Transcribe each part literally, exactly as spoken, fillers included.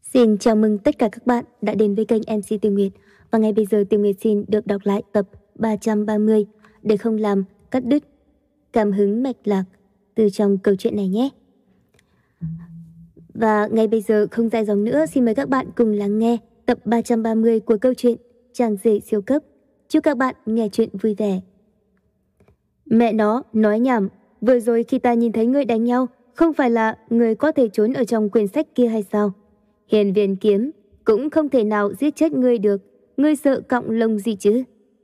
Xin chào mừng tất cả các bạn đã đến với kênh em xê Tiêu Nguyệt. Và ngay bây giờ Tiêu Nguyệt xin được đọc lại tập ba trăm ba mươi để không làm cắt đứt cảm hứng mạch lạc từ trong câu chuyện này nhé. Và ngay bây giờ không dài dòng nữa, xin mời các bạn cùng lắng nghe tập ba trăm ba mươi của câu chuyện Chàng rể siêu cấp. Chúc các bạn nghe chuyện vui vẻ. Mẹ nó, nói nhảm, vừa rồi khi ta nhìn thấy ngươi đánh nhau, không phải là người có thể trốn ở trong quyển sách kia hay sao? Hiền viên kiếm cũng không thể nào giết chết ngươi được, ngươi sợ cọng lông gì chứ?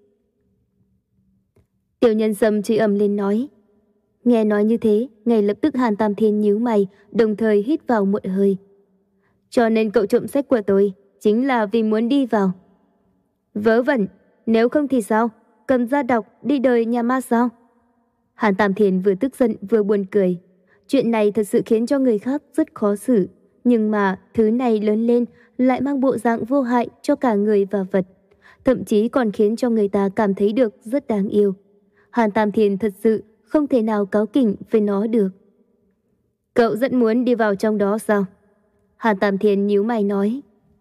Tiểu Nhân Sâm chửi ầm lên nói. Nghe nói như thế, ngay lập tức Hàn Tam Thiên nhíu mày, đồng thời hít vào một hơi. Cho nên cậu trộm sách của tôi chính là vì muốn đi vào. Vớ vẩn, nếu không thì sao? Cầm ra đọc, đi đời nhà ma sao? Hàn Tam Thiên vừa tức giận vừa buồn cười. Chuyện này thật sự khiến cho người khác rất khó xử. Nhưng mà thứ này lớn lên lại mang bộ dạng vô hại cho cả người và vật. Thậm chí còn khiến cho người ta cảm thấy được rất đáng yêu. Hàn Tam Thiên thật sự không thể nào cáu kỉnh với nó được. Cậu rất muốn đi vào trong đó sao? Hàn Tam Thiên nhíu mày nói.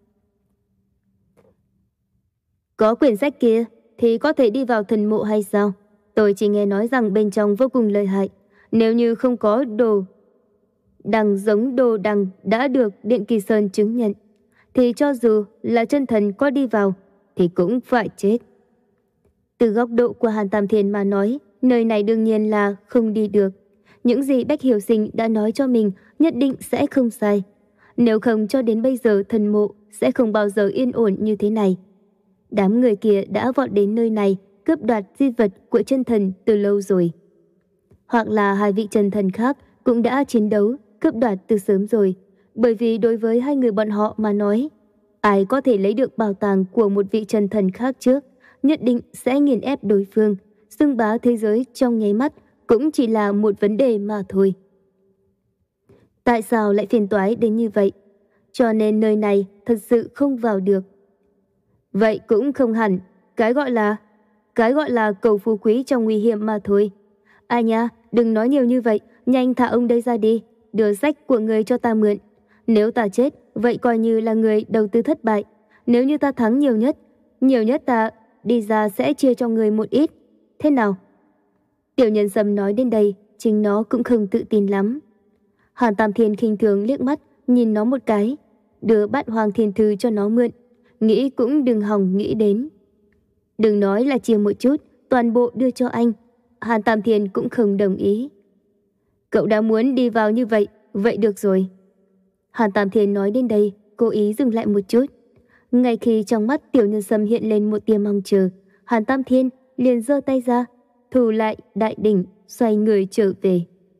Có quyển sách kia thì có thể đi vào thần mộ hay sao? Tôi chỉ nghe nói rằng bên trong vô cùng lợi hại. Nếu như không có đồ đằng giống đồ đằng đã được Điện Kỳ Sơn chứng nhận, thì cho dù là chân thần có đi vào thì cũng phải chết. Từ góc độ của Hàn Tam Thiên mà nói, nơi này đương nhiên là không đi được. Những gì Bách Hiểu Sinh đã nói cho mình nhất định sẽ không sai. Nếu không cho đến bây giờ thần mộ sẽ không bao giờ yên ổn như thế này. Đám người kia đã vọt đến nơi này cướp đoạt di vật của chân thần từ lâu rồi. Hoặc là hai vị chân thần khác cũng đã chiến đấu cướp đoạt từ sớm rồi. Bởi vì đối với hai người bọn họ mà nói, ai có thể lấy được bảo tàng của một vị chân thần khác trước, nhất định sẽ nghiền ép đối phương. Xưng bá thế giới trong nháy mắt cũng chỉ là một vấn đề mà thôi. Tại sao lại phiền toái đến như vậy? Cho nên nơi này thật sự không vào được. Vậy cũng không hẳn. Cái gọi là Cái gọi là cầu phú quý trong nguy hiểm mà thôi. Ai nha, đừng nói nhiều như vậy. Nhanh thả ông đây ra đi. Đưa sách của người cho ta mượn. Nếu ta chết, vậy coi như là người đầu tư thất bại. Nếu như ta thắng nhiều nhất, nhiều nhất ta đi ra sẽ chia cho người một ít. Thế nào? Tiểu Nhân Sâm nói đến đây, chính nó cũng không tự tin lắm. Hàn Tam Thiên khinh thường liếc mắt, nhìn nó một cái. Đưa Bát Hoang Thiên Thư cho nó mượn. Nghĩ cũng đừng hòng nghĩ đến. Đừng nói là chia một chút, toàn bộ đưa cho anh. Hàn Tam Thiên cũng không đồng ý. Cậu đã muốn đi vào như vậy, vậy được rồi. Hàn Tam Thiên nói đến đây, cố ý dừng lại một chút. Ngay khi trong mắt Tiểu Nhân Sâm hiện lên một tia mong chờ, Hàn Tam Thiên liền giơ tay ra, thu lại đại đỉnh, xoay người trở về.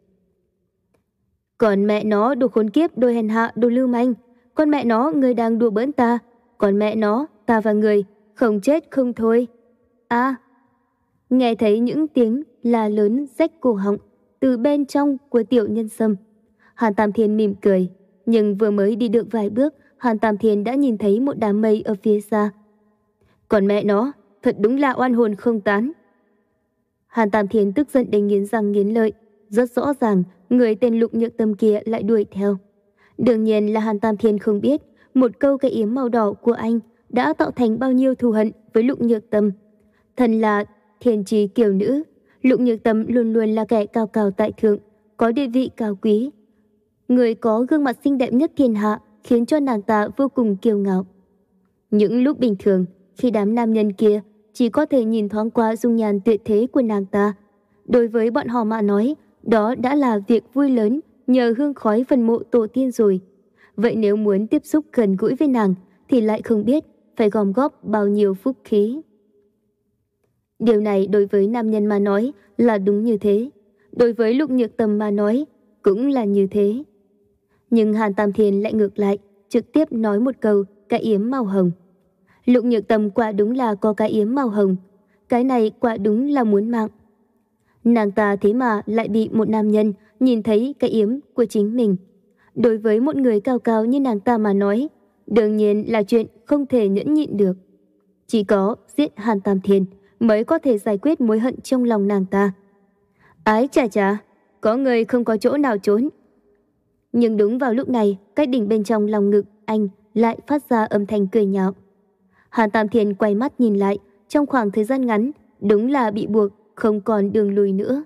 Còn mẹ nó, đồ khốn kiếp, đồ hèn hạ, đồ lưu manh. Con mẹ nó, người đang đùa bỡn ta. Còn mẹ nó, ta và người không chết không thôi. À, nghe thấy những tiếng la lớn rách cổ họng từ bên trong của Tiểu Nhân Sâm. Hàn Tam Thiên mỉm cười, nhưng vừa mới đi được vài bước, Hàn Tam Thiên đã nhìn thấy một đám mây ở phía xa. Còn mẹ nó, thật đúng là oan hồn không tán. Hàn Tam Thiên tức giận đến nghiến răng nghiến lợi, rất rõ ràng người tên Lục Nhược Tâm kia lại đuổi theo. Đương nhiên là Hàn Tam Thiên không biết một câu cái yếm màu đỏ của anh đã tạo thành bao nhiêu thù hận với Lục Nhược Tâm. Thân là thiên trì kiều nữ, Lục Nhược Tâm luôn luôn là kẻ cao cao tại thượng, có địa vị cao quý. Người có gương mặt xinh đẹp nhất thiên hạ khiến cho nàng ta vô cùng kiêu ngạo. Những lúc bình thường, khi đám nam nhân kia chỉ có thể nhìn thoáng qua dung nhan tuyệt thế của nàng ta, đối với bọn họ mà nói, đó đã là việc vui lớn nhờ hương khói phần mộ tổ tiên rồi. Vậy nếu muốn tiếp xúc gần gũi với nàng thì lại không biết phải gom góp bao nhiêu phúc khí. Điều này đối với nam nhân mà nói là đúng như thế, đối với Lục Nhược Tâm mà nói cũng là như thế. Nhưng Hàn Tam Thiên lại ngược lại, trực tiếp nói một câu cái yếm màu hồng. Lục Nhược Tâm quả đúng là có cái yếm màu hồng, cái này quả đúng là muốn mạng. Nàng ta thế mà lại bị một nam nhân nhìn thấy cái yếm của chính mình. Đối với một người cao cao như nàng ta mà nói, đương nhiên là chuyện không thể nhẫn nhịn được. Chỉ có giết Hàn Tam Thiên mới có thể giải quyết mối hận trong lòng nàng ta. Ái chà chà, có người không có chỗ nào trốn. Nhưng đúng vào lúc này, cái đỉnh bên trong lòng ngực anh lại phát ra âm thanh cười nhạo. Hàn Tam Thiên quay mắt nhìn lại, trong khoảng thời gian ngắn, đúng là bị buộc, không còn đường lùi nữa.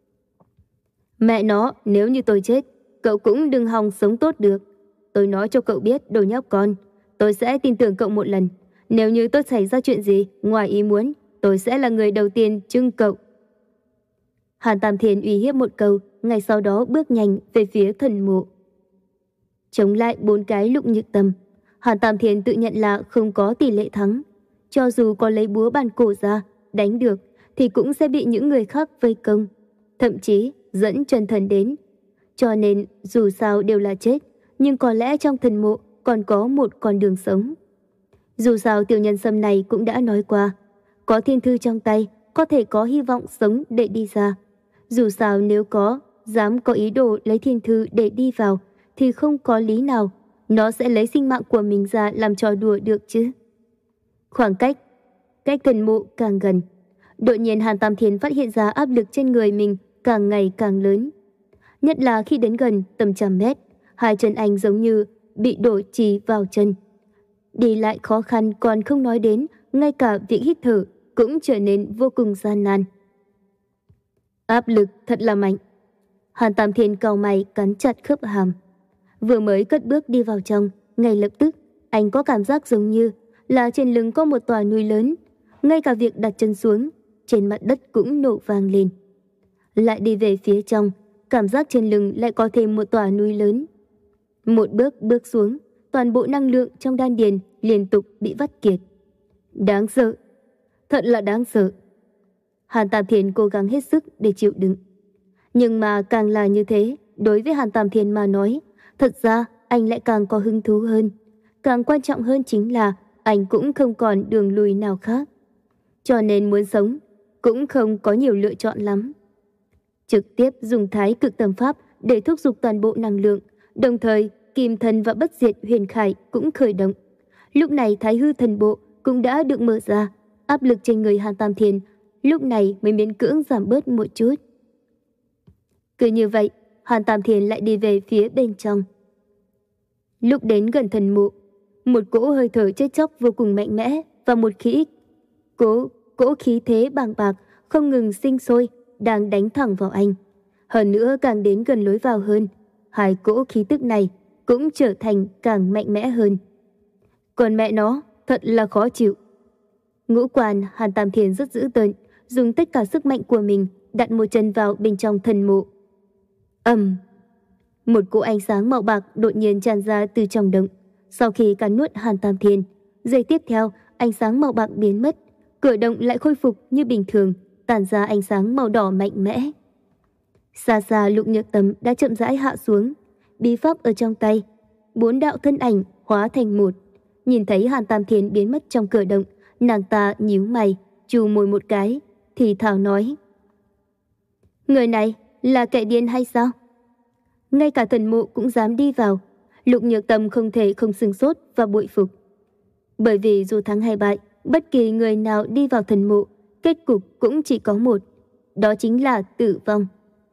Mẹ nó, nếu như tôi chết, cậu cũng đừng hòng sống tốt được. Tôi nói cho cậu biết, đồ nhóc con, tôi sẽ tin tưởng cậu một lần. Nếu như tôi xảy ra chuyện gì, ngoài ý muốn, tôi sẽ là người đầu tiên trưng cậu. Hàn Tam Thiên uy hiếp một câu, ngay sau đó bước nhanh về phía thần mộ. Chống lại bốn cái Lục Nhược Tâm, Hàn Tam Thiên tự nhận là không có tỷ lệ thắng. Cho dù có lấy búa bàn cổ ra, đánh được, thì cũng sẽ bị những người khác vây công, thậm chí dẫn chân thần đến. Cho nên dù sao đều là chết, nhưng có lẽ trong thần mộ còn có một con đường sống. Dù sao tiểu nhân sâm này cũng đã nói qua, có thiên thư trong tay, có thể có hy vọng sống để đi ra. Dù sao nếu có, dám có ý đồ lấy thiên thư để đi vào, thì không có lý nào nó sẽ lấy sinh mạng của mình ra làm trò đùa được chứ. Khoảng cách, cách thần mộ càng gần. Đột nhiên Hàn Tam Thiên phát hiện ra áp lực trên người mình càng ngày càng lớn. Nhất là khi đến gần tầm trăm mét, hai chân anh giống như bị đổ chì vào chân. Đi lại khó khăn còn không nói đến, ngay cả việc hít thở cũng trở nên vô cùng gian nan. Áp lực thật là mạnh. Hàn Tam Thiên cau mày cắn chặt khớp hàm. Vừa mới cất bước đi vào trong, ngay lập tức anh có cảm giác giống như là trên lưng có một tòa núi lớn. Ngay cả việc đặt chân xuống, trên mặt đất cũng nổ vang lên. Lại đi về phía trong, cảm giác trên lưng lại có thêm một tòa núi lớn. Một bước bước xuống, toàn bộ năng lượng trong đan điền liên tục bị vắt kiệt. Đáng sợ, thật là đáng sợ. Hàn Tam Thiên cố gắng hết sức để chịu đựng. Nhưng mà càng là như thế, đối với Hàn Tam Thiên mà nói, thật ra anh lại càng có hứng thú hơn. Càng quan trọng hơn chính là anh cũng không còn đường lùi nào khác. Cho nên muốn sống cũng không có nhiều lựa chọn lắm. Trực tiếp dùng Thái Cực Tâm Pháp để thúc giục toàn bộ năng lượng, đồng thời Kim Thần và Bất Diệt Huyền Khải cũng khởi động. Lúc này Thái Hư Thần Bộ cũng đã được mở ra, áp lực trên người Hàn Tam Thiên lúc này mới miễn cưỡng giảm bớt một chút. Cứ như vậy, Hàn Tam Thiên lại đi về phía bên trong. Lúc đến gần thần mộ, một cỗ hơi thở chết chóc vô cùng mạnh mẽ và một khí cỗ cỗ khí thế bàng bạc không ngừng sinh sôi đang đánh thẳng vào anh. Hơn nữa càng đến gần lối vào hơn, hai cỗ khí tức này cũng trở thành càng mạnh mẽ hơn. Còn mẹ nó, thật là khó chịu. Ngũ quan Hàn Tam Thiên rất dữ tợn, dùng tất cả sức mạnh của mình đặt một chân vào bên trong thần mộ. Ầm, một cỗ ánh sáng màu bạc đột nhiên tràn ra từ trong động. Sau khi cắn nuốt Hàn Tam Thiên, giây tiếp theo ánh sáng màu bạc biến mất, cửa động lại khôi phục như bình thường, tản ra ánh sáng màu đỏ mạnh mẽ. Xa xa Lục Nhược Tâm đã chậm rãi hạ xuống, bí pháp ở trong tay, bốn đạo thân ảnh hóa thành một. Nhìn thấy Hàn Tam Thiên biến mất trong cửa động, nàng ta nhíu mày, chù môi một cái, thì thào nói: người này là kẻ điên hay sao? Ngay cả thần mộ cũng dám đi vào. Lục Nhược Tâm không thể không sửng sốt và bội phục. Bởi vì dù thắng hay bại, bất kỳ người nào đi vào thần mộ, kết cục cũng chỉ có một, đó chính là tử vong.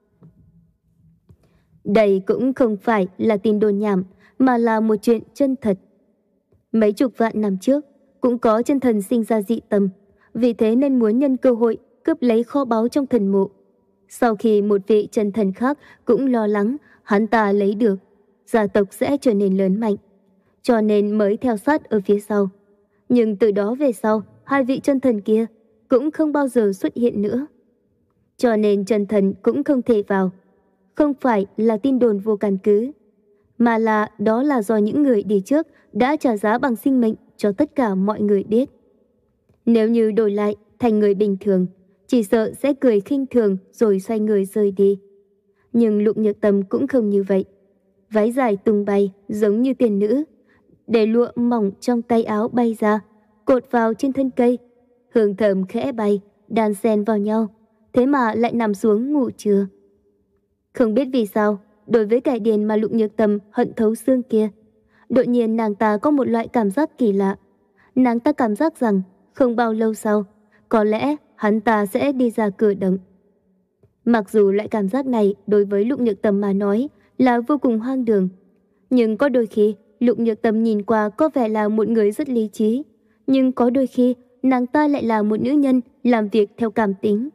Đây cũng không phải là tin đồn nhảm, mà là một chuyện chân thật. Mấy chục vạn năm trước, cũng có chân thần sinh ra dị tâm, vì thế nên muốn nhân cơ hội cướp lấy kho báu trong thần mộ. Sau khi một vị chân thần khác cũng lo lắng hắn ta lấy được, gia tộc sẽ trở nên lớn mạnh, cho nên mới theo sát ở phía sau. Nhưng từ đó về sau, hai vị chân thần kia cũng không bao giờ xuất hiện nữa. Cho nên chân thần cũng không thể vào. Không phải là tin đồn vô căn cứ, mà là đó là do những người đi trước đã trả giá bằng sinh mệnh cho tất cả mọi người biết. Nếu như đổi lại thành người bình thường, chỉ sợ sẽ cười khinh thường rồi xoay người rời đi. Nhưng Lục Nhược Tâm cũng không như vậy. Váy dài tung bay giống như tiên nữ, để lụa mỏng trong tay áo bay ra, cột vào trên thân cây. Hương thơm khẽ bay, đan xen vào nhau, thế mà lại nằm xuống ngủ trưa. Không biết vì sao, đối với kẻ điên mà Lục Nhược Tâm hận thấu xương kia, đột nhiên nàng ta có một loại cảm giác kỳ lạ. Nàng ta cảm giác rằng không bao lâu sau, có lẽ hắn ta sẽ đi ra cửa động. Mặc dù loại cảm giác này đối với Lục Nhược Tâm mà nói là vô cùng hoang đường, nhưng có đôi khi Lục Nhược Tâm nhìn qua có vẻ là một người rất lý trí, nhưng có đôi khi nàng ta lại là một nữ nhân làm việc theo cảm tính.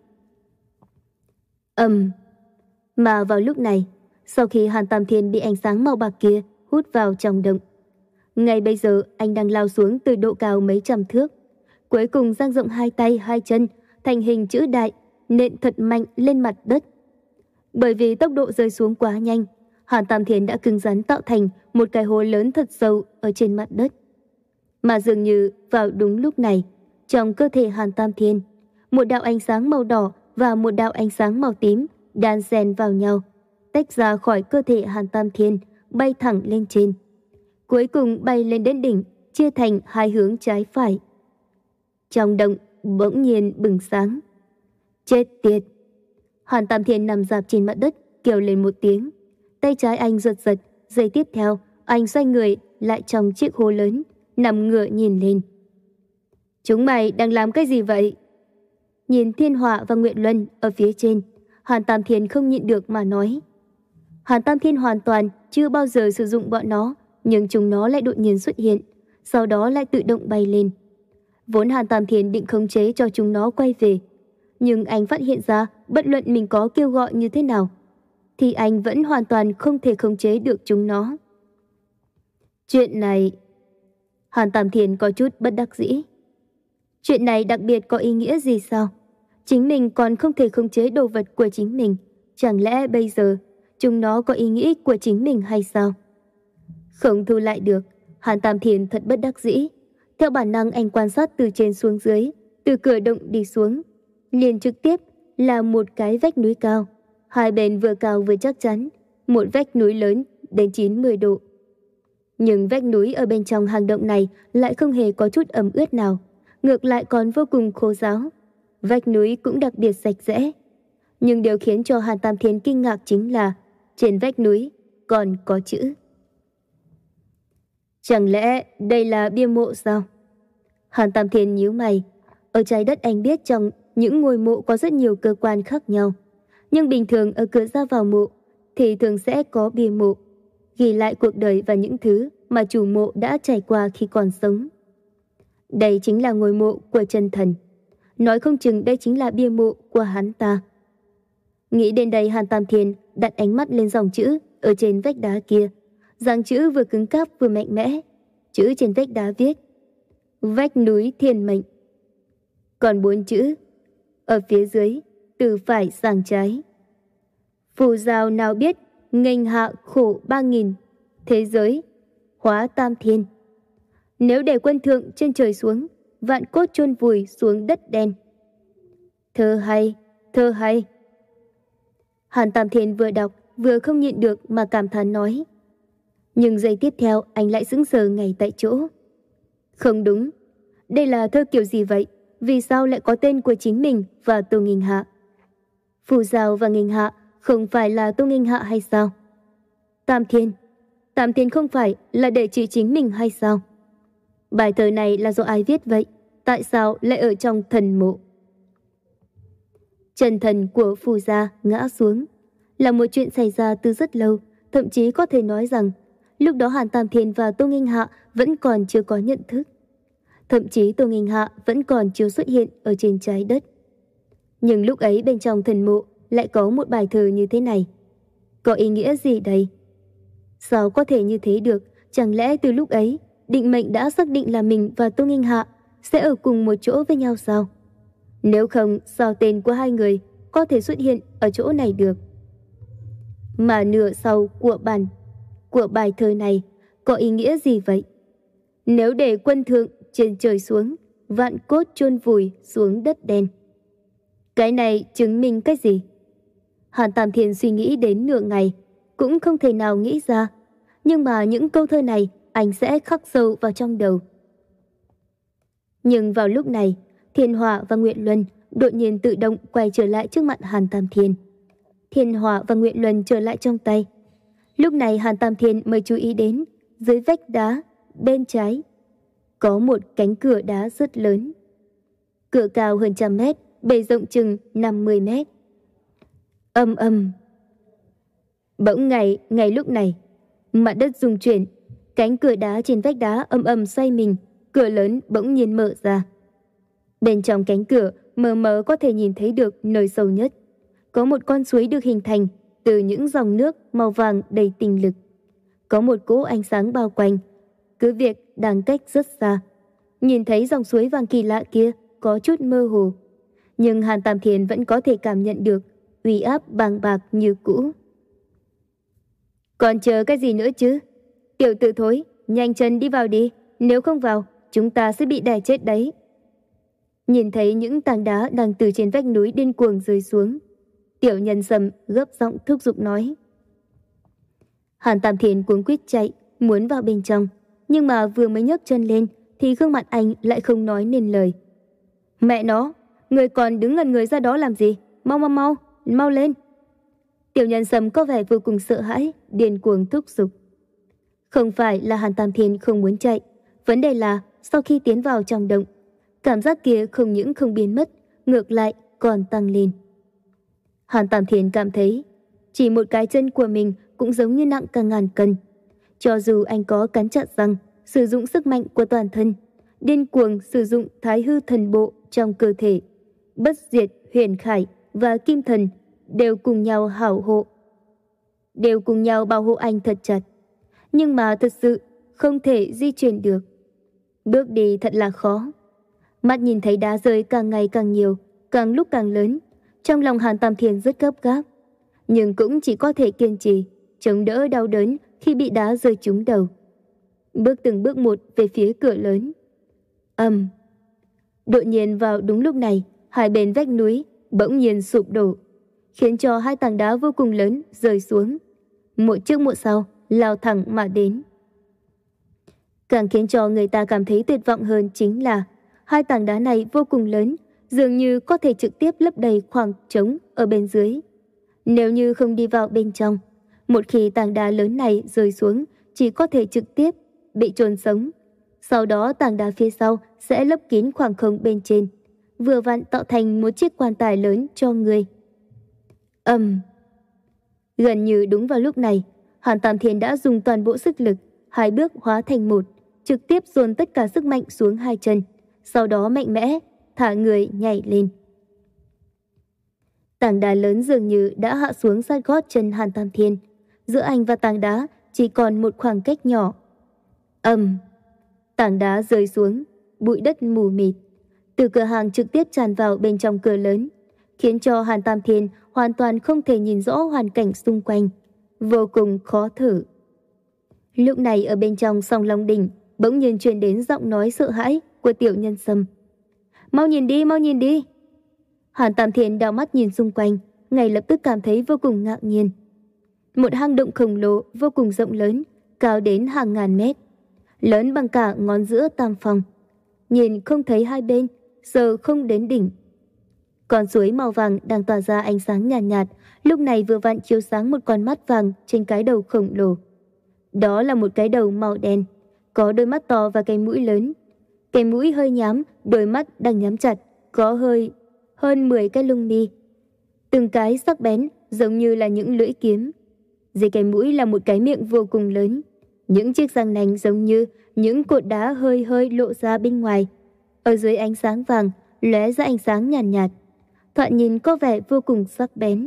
Ầm. Mà vào lúc này, sau khi Hàn Tam Thiên bị ánh sáng màu bạc kia hút vào trong động, ngay bây giờ anh đang lao xuống từ độ cao mấy trăm thước, cuối cùng dang rộng hai tay hai chân thành hình chữ đại, nện thật mạnh lên mặt đất. Bởi vì tốc độ rơi xuống quá nhanh, Hàn Tam Thiên đã cứng rắn tạo thành một cái hố lớn thật sâu ở trên mặt đất. Mà dường như vào đúng lúc này, trong cơ thể Hàn Tam Thiên, một đạo ánh sáng màu đỏ và một đạo ánh sáng màu tím đan xen vào nhau, tách ra khỏi cơ thể Hàn Tam Thiên, bay thẳng lên trên. Cuối cùng bay lên đến đỉnh, chia thành hai hướng trái phải. Trong động bỗng nhiên bừng sáng. Chết tiệt! Hàn Tam Thiên nằm rạp trên mặt đất, kêu lên một tiếng. Tay trái anh giật giật, giây tiếp theo, anh xoay người lại trong chiếc hố lớn, nằm ngửa nhìn lên. Chúng mày đang làm cái gì vậy? Nhìn Thiên Họa và Nguyệt Luân ở phía trên, Hàn Tam Thiên không nhịn được mà nói. Hàn Tam Thiên hoàn toàn chưa bao giờ sử dụng bọn nó, nhưng chúng nó lại đột nhiên xuất hiện, sau đó lại tự động bay lên. Vốn Hàn Tam Thiên định khống chế cho chúng nó quay về, nhưng anh phát hiện ra bất luận mình có kêu gọi như thế nào, thì anh vẫn hoàn toàn không thể khống chế được chúng nó. Chuyện này... Hàn Tam Thiên có chút bất đắc dĩ. Chuyện này đặc biệt có ý nghĩa gì sao? Chính mình còn không thể khống chế đồ vật của chính mình. Chẳng lẽ bây giờ chúng nó có ý nghĩ của chính mình hay sao? Không thu lại được, Hàn Tam Thiên thật bất đắc dĩ. Theo bản năng anh quan sát từ trên xuống dưới, từ cửa động đi xuống. Liền trực tiếp là một cái vách núi cao. Hai bên vừa cao vừa chắc chắn, một vách núi lớn đến chín mươi độ. Nhưng vách núi ở bên trong hang động này lại không hề có chút ẩm ướt nào, ngược lại còn vô cùng khô ráo. Vách núi cũng đặc biệt sạch sẽ. Nhưng điều khiến cho Hàn Tam Thiên kinh ngạc chính là trên vách núi còn có chữ. Chẳng lẽ đây là bia mộ sao? Hàn Tam Thiên nhíu mày. Ở trái đất anh biết trong những ngôi mộ có rất nhiều cơ quan khác nhau. Nhưng bình thường ở cửa ra vào mộ thì thường sẽ có bia mộ, ghi lại cuộc đời và những thứ mà chủ mộ đã trải qua khi còn sống. Đây chính là ngôi mộ của chân thần. Nói không chừng đây chính là bia mộ của hắn ta. Nghĩ đến đây, Hàn Tam Thiên đặt ánh mắt lên dòng chữ ở trên vách đá kia. Dáng chữ vừa cứng cáp vừa mạnh mẽ. Chữ trên vách đá viết Vách núi thiên mệnh. Còn bốn chữ ở phía dưới, từ phải sang trái. Phù giao nào biết nghênh hạ khổ ba nghìn, thế giới hóa tam thiên. Nếu để quân thượng trên trời xuống, vạn cốt chôn vùi xuống đất đen. Thơ hay, thơ hay. Hàn Tam Thiên vừa đọc vừa không nhịn được mà cảm thán nói. Nhưng giây tiếp theo anh lại sững sờ ngay tại chỗ. Không đúng, đây là thơ kiểu gì vậy? Vì sao lại có tên của chính mình và Tô Nghinh Hạ? Phù Giao và Nghinh Hạ không phải là Tô Nghinh Hạ hay sao? Tam Thiên, Tam Thiên không phải là để chỉ chính mình hay sao? Bài thơ này là do ai viết vậy? Tại sao lại ở trong thần mộ? Chân thần của Phù Gia ngã xuống là một chuyện xảy ra từ rất lâu, thậm chí có thể nói rằng lúc đó Hàn Tam Thiên và Tô Nghinh Hạ vẫn còn chưa có nhận thức. Thậm chí Tô Nghinh Hạ vẫn còn chưa xuất hiện ở trên trái đất. Nhưng lúc ấy bên trong thần mộ lại có một bài thơ như thế này. Có ý nghĩa gì đây? Sao có thể như thế được? Chẳng lẽ từ lúc ấy định mệnh đã xác định là mình và Tô Nghinh Hạ sẽ ở cùng một chỗ với nhau sao? Nếu không, sao tên của hai người có thể xuất hiện ở chỗ này được? Mà nửa sau của bản của bài thơ này có ý nghĩa gì vậy? Nếu để quân thượng trên trời xuống, vạn cốt chôn vùi xuống đất đen. Cái này chứng minh cái gì? Hàn Tam Thiên suy nghĩ đến nửa ngày, cũng không thể nào nghĩ ra. Nhưng mà những câu thơ này anh sẽ khắc sâu vào trong đầu. Nhưng vào lúc này, Thiên Họa và Nguyệt Luân đột nhiên tự động quay trở lại trước mặt Hàn Tam Thiên. Thiên Họa và Nguyệt Luân trở lại trong tay. Lúc này Hàn Tam Thiên mới chú ý đến dưới vách đá bên trái có một cánh cửa đá rất lớn. Cửa cao hơn trăm mét, bề rộng chừng năm mươi mét. Âm âm. Bỗng ngày, ngay lúc này, mặt đất rung chuyển, Cánh cửa đá trên vách đá ầm ầm xoay mình, cửa lớn bỗng nhiên mở ra. Bên trong cánh cửa mờ mờ có thể nhìn thấy được nơi sâu nhất. Có một con suối được hình thành từ những dòng nước màu vàng đầy tinh lực. Có một cỗ ánh sáng bao quanh, cứ việc đang cách rất xa. Nhìn thấy dòng suối vàng kỳ lạ kia có chút mơ hồ, nhưng Hàn Tam Thiên vẫn có thể cảm nhận được uy áp bàng bạc như cũ. Còn chờ cái gì nữa chứ? Tiểu tử thối, nhanh chân đi vào đi, nếu không vào, chúng ta sẽ bị đè chết đấy. Nhìn thấy những tảng đá đang từ trên vách núi điên cuồng rơi xuống, Tiểu Nhân Sâm gấp giọng thúc giục nói. Hàn Tam Thiên cuống quýt chạy, muốn vào bên trong, nhưng mà vừa mới nhấc chân lên thì gương mặt anh lại không nói nên lời. Mẹ nó, người còn đứng ngẩn người ra đó làm gì? Mau mau mau, mau lên. Tiểu Nhân Sâm có vẻ vô cùng sợ hãi, điên cuồng thúc giục. Không phải là Hàn Tam Thiên không muốn chạy, vấn đề là sau khi tiến vào trong động, cảm giác kia không những không biến mất, ngược lại còn tăng lên. Hàn Tam Thiên cảm thấy chỉ một cái chân của mình cũng giống như nặng cả ngàn cân. Cho dù anh có cắn chặt răng, sử dụng sức mạnh của toàn thân, điên cuồng sử dụng Thái Hư Thần Bộ trong cơ thể, Bất Diệt Huyền Khải và Kim Thần đều cùng nhau hảo hộ, đều cùng nhau bảo hộ anh thật chặt. Nhưng mà thật sự không thể di chuyển được. Bước đi thật là khó. Mắt nhìn thấy đá rơi càng ngày càng nhiều, càng lúc càng lớn. Trong lòng Hàn Tam Thiên rất gấp gáp, nhưng cũng chỉ có thể kiên trì, chống đỡ đau đớn khi bị đá rơi trúng đầu. Bước từng bước một về phía cửa lớn. Ầm. Đột nhiên vào đúng lúc này, hai bên vách núi bỗng nhiên sụp đổ, khiến cho hai tảng đá vô cùng lớn rơi xuống, một trước một sau lao thẳng mà đến. Càng khiến cho người ta cảm thấy tuyệt vọng hơn chính là hai tảng đá này vô cùng lớn, dường như có thể trực tiếp lấp đầy khoảng trống ở bên dưới. Nếu như không đi vào bên trong, một khi tảng đá lớn này rơi xuống, chỉ có thể trực tiếp bị chôn sống. Sau đó tảng đá phía sau sẽ lấp kín khoảng không bên trên, vừa vặn tạo thành một chiếc quan tài lớn cho người. Ầm. Gần như đúng vào lúc này, Hàn Tam Thiên đã dùng toàn bộ sức lực, hai bước hóa thành một, trực tiếp dồn tất cả sức mạnh xuống hai chân, sau đó mạnh mẽ thả người nhảy lên. Tảng đá lớn dường như đã hạ xuống sát gót chân Hàn Tam Thiên, giữa anh và tảng đá chỉ còn một khoảng cách nhỏ. Ầm. Tảng đá rơi xuống, bụi đất mù mịt, từ cửa hàng trực tiếp tràn vào bên trong cửa lớn, khiến cho Hàn Tam Thiên hoàn toàn không thể nhìn rõ hoàn cảnh xung quanh, vô cùng khó thở. Lúc này ở bên trong Song Long Đỉnh bỗng nhiên truyền đến giọng nói sợ hãi của Tiểu Nhân Sâm. Mau nhìn đi, mau nhìn đi. Hàn Tam Thiên đảo mắt nhìn xung quanh, ngay lập tức cảm thấy vô cùng ngạc nhiên. Một hang động khổng lồ vô cùng rộng lớn, cao đến hàng ngàn mét, lớn bằng cả ngón giữa tam phong. Nhìn không thấy hai bên, sờ không đến đỉnh. Con suối màu vàng đang tỏa ra ánh sáng nhàn nhạt, nhạt, lúc này vừa vặn chiếu sáng một con mắt vàng trên cái đầu khổng lồ. Đó là một cái đầu màu đen, có đôi mắt to và cái mũi lớn. Cái mũi hơi nhám, đôi mắt đang nhắm chặt, có hơi hơn mười cái lông mi. Từng cái sắc bén giống như là những lưỡi kiếm. Dưới cái mũi là một cái miệng vô cùng lớn. Những chiếc răng nanh giống như những cột đá hơi hơi lộ ra bên ngoài. Ở dưới ánh sáng vàng lóe ra ánh sáng nhàn nhạt, nhạt, thoạt nhìn có vẻ vô cùng sắc bén.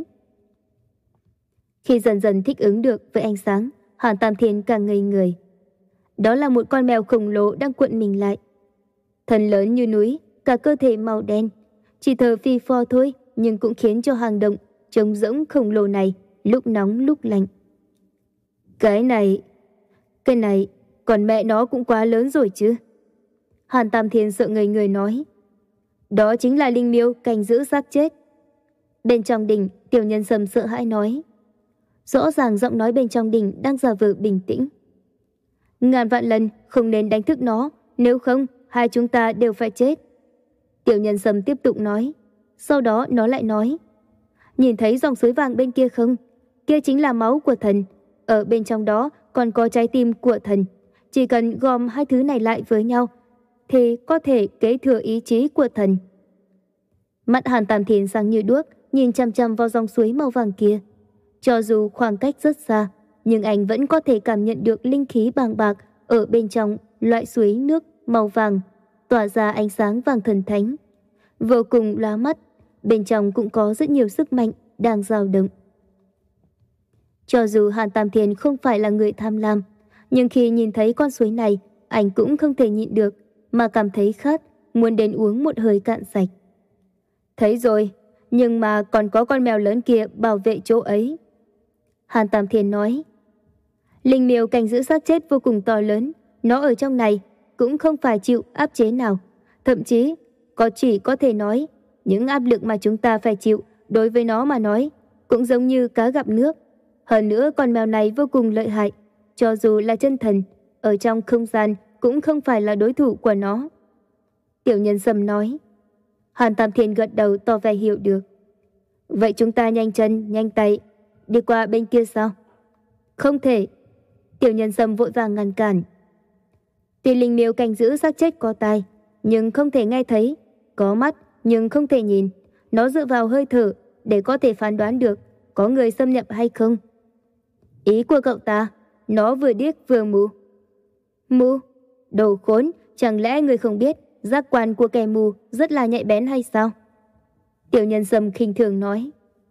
Khi dần dần thích ứng được với ánh sáng, Hàn Tam Thiên càng ngây người. Đó là một con mèo khổng lồ đang cuộn mình lại. Thân lớn như núi, cả cơ thể màu đen, chỉ thở phì phò thôi nhưng cũng khiến cho hang động trống rỗng khổng lồ này lúc nóng lúc lạnh. Cái này, cái này, còn mẹ nó cũng quá lớn rồi chứ. Hàn Tam Thiên sợ ngây người nói. Đó chính là linh miêu canh giữ xác chết. Bên trong đỉnh, Tiểu Nhân Sâm sợ hãi nói. Rõ ràng giọng nói bên trong đỉnh đang giả vờ bình tĩnh. Ngàn vạn lần không nên đánh thức nó, nếu không hai chúng ta đều phải chết. Tiểu Nhân Sâm tiếp tục nói. Sau đó nó lại nói. Nhìn thấy dòng suối vàng bên kia không? Kia chính là máu của thần. Ở bên trong đó còn có trái tim của thần. Chỉ cần gom hai thứ này lại với nhau thì có thể kế thừa ý chí của thần. Mắt Hàn Tam Thiên sáng như đuốc, nhìn chăm chăm vào dòng suối màu vàng kia. Cho dù khoảng cách rất xa, nhưng anh vẫn có thể cảm nhận được linh khí bàng bạc ở bên trong loại suối nước màu vàng, tỏa ra ánh sáng vàng thần thánh. Vô cùng lóa mắt, bên trong cũng có rất nhiều sức mạnh đang dao động. Cho dù Hàn Tam Thiên không phải là người tham lam, nhưng khi nhìn thấy con suối này, anh cũng không thể nhịn được, mà cảm thấy khát, muốn đến uống một hơi cạn sạch. Thấy rồi, nhưng mà còn có con mèo lớn kia bảo vệ chỗ ấy. Hàn Tam Thiên nói. Linh miêu canh giữ xác chết vô cùng to lớn, nó ở trong này cũng không phải chịu áp chế nào. Thậm chí, có chỉ có thể nói, những áp lực mà chúng ta phải chịu đối với nó mà nói, cũng giống như cá gặp nước. Hơn nữa con mèo này vô cùng lợi hại, cho dù là chân thần, ở trong không gian cũng không phải là đối thủ của nó. Tiểu Nhân Sâm nói. Hàn Tam Thiên gật đầu tỏ vẻ hiểu được. Vậy chúng ta nhanh chân, nhanh tay, đi qua bên kia sao? Không thể. Tiểu Nhân Sâm vội vàng ngăn cản. Tuy linh miêu canh giữ xác chết có tai, nhưng không thể nghe thấy, có mắt nhưng không thể nhìn. Nó dựa vào hơi thở để có thể phán đoán được có người xâm nhập hay không. Ý của cậu ta, nó vừa điếc vừa mù. Mù? Đồ khốn, chẳng lẽ người không biết giác quan của kẻ mù rất là nhạy bén hay sao? Tiểu Nhân Sâm khinh thường nói.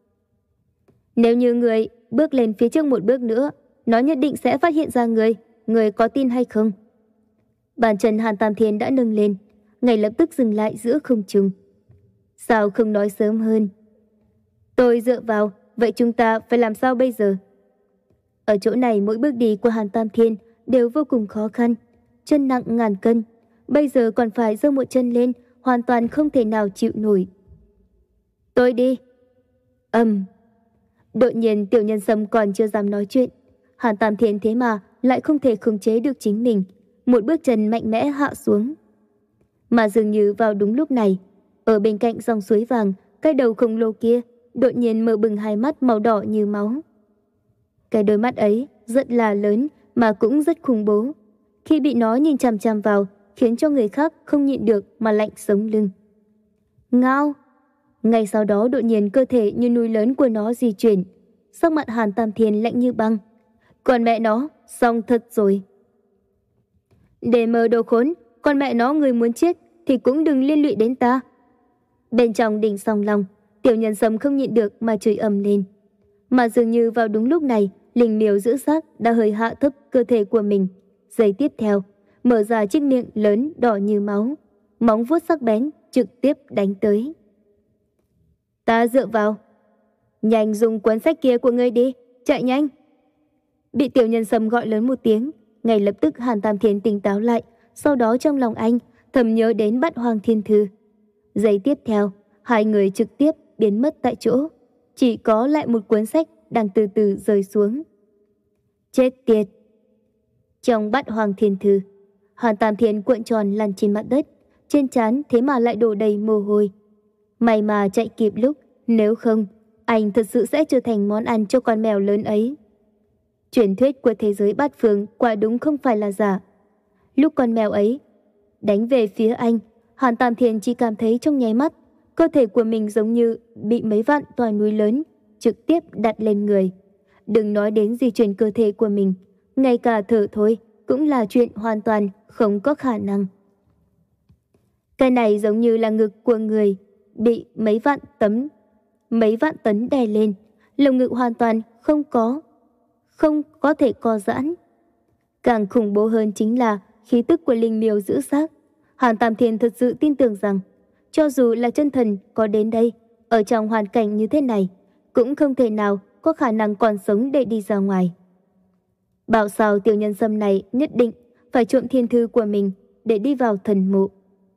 Nếu như người bước lên phía trước một bước nữa, nó nhất định sẽ phát hiện ra người, người có tin hay không? Bàn chân Hàn Tam Thiên đã nâng lên, ngay lập tức dừng lại giữa không trung. Sao không nói sớm hơn? Tôi dựa vào, vậy chúng ta phải làm sao bây giờ? Ở chỗ này mỗi bước đi của Hàn Tam Thiên đều vô cùng khó khăn, chân nặng ngàn cân, bây giờ còn phải giơ một chân lên, hoàn toàn không thể nào chịu nổi. Tôi đi. Ầm. Đột nhiên Tiểu Nhân Sâm còn chưa dám nói chuyện, Hàn Tam Thiên thế mà lại không thể khống chế được chính mình, một bước chân mạnh mẽ hạ xuống. Mà dường như vào đúng lúc này, ở bên cạnh dòng suối vàng, cái đầu khổng lồ kia đột nhiên mở bừng hai mắt màu đỏ như máu. Cái đôi mắt ấy rất là lớn mà cũng rất khủng bố. Khi bị nó nhìn chằm chằm vào, khiến cho người khác không nhịn được mà lạnh sống lưng. Ngao! Ngay sau đó đột nhiên cơ thể như núi lớn của nó di chuyển. Sắc mặt Hàn Tam Thiên lạnh như băng. Còn mẹ nó, xong thật rồi. Để mờ đồ khốn, còn mẹ nó người muốn chết thì cũng đừng liên lụy đến ta. Bên trong đỉnh Song Long, Tiểu Nhân Sâm không nhịn được mà chửi ầm lên. Mà dường như vào đúng lúc này, linh miêu giữ xác đã hơi hạ thấp cơ thể của mình. Giây tiếp theo, mở ra chiếc miệng lớn đỏ như máu, móng vuốt sắc bén trực tiếp đánh tới. Ta dựa vào. Nhanh dùng cuốn sách kia của ngươi đi, chạy nhanh. Bị Tiểu Nhân Sâm gọi lớn một tiếng, ngay lập tức Hàn Tam Thiên tỉnh táo lại, sau đó trong lòng anh thầm nhớ đến Bát Hoang Thiên Thư. Giây tiếp theo, hai người trực tiếp biến mất tại chỗ, chỉ có lại một cuốn sách đang từ từ rơi xuống. Chết tiệt. Trong Bát Hoang Thiên Thư, Hàn Tam Thiên cuộn tròn lăn trên mặt đất, trên trán thế mà lại đổ đầy mồ hôi. May mà chạy kịp lúc, nếu không, anh thật sự sẽ trở thành món ăn cho con mèo lớn ấy. Truyền thuyết của thế giới bát phương quả đúng không phải là giả. Lúc con mèo ấy đánh về phía anh, Hàn Tam Thiên chỉ cảm thấy trong nháy mắt, cơ thể của mình giống như bị mấy vạn tòa núi lớn trực tiếp đặt lên người. Đừng nói đến di chuyển cơ thể của mình, ngay cả thở thôi cũng là chuyện hoàn toàn không có khả năng. Cái này giống như là ngực của người bị mấy vạn tấm, mấy vạn tấn đè lên, lồng ngực hoàn toàn không có, không có thể co giãn. Càng khủng bố hơn chính là khí tức của linh miêu giữ xác. Hàn Tam Thiên thật sự tin tưởng rằng, cho dù là chân thần có đến đây, ở trong hoàn cảnh như thế này, cũng không thể nào có khả năng còn sống để đi ra ngoài. Bảo sao Tiểu Nhân Sâm này nhất định phải trộm thiên thư của mình để đi vào thần mộ.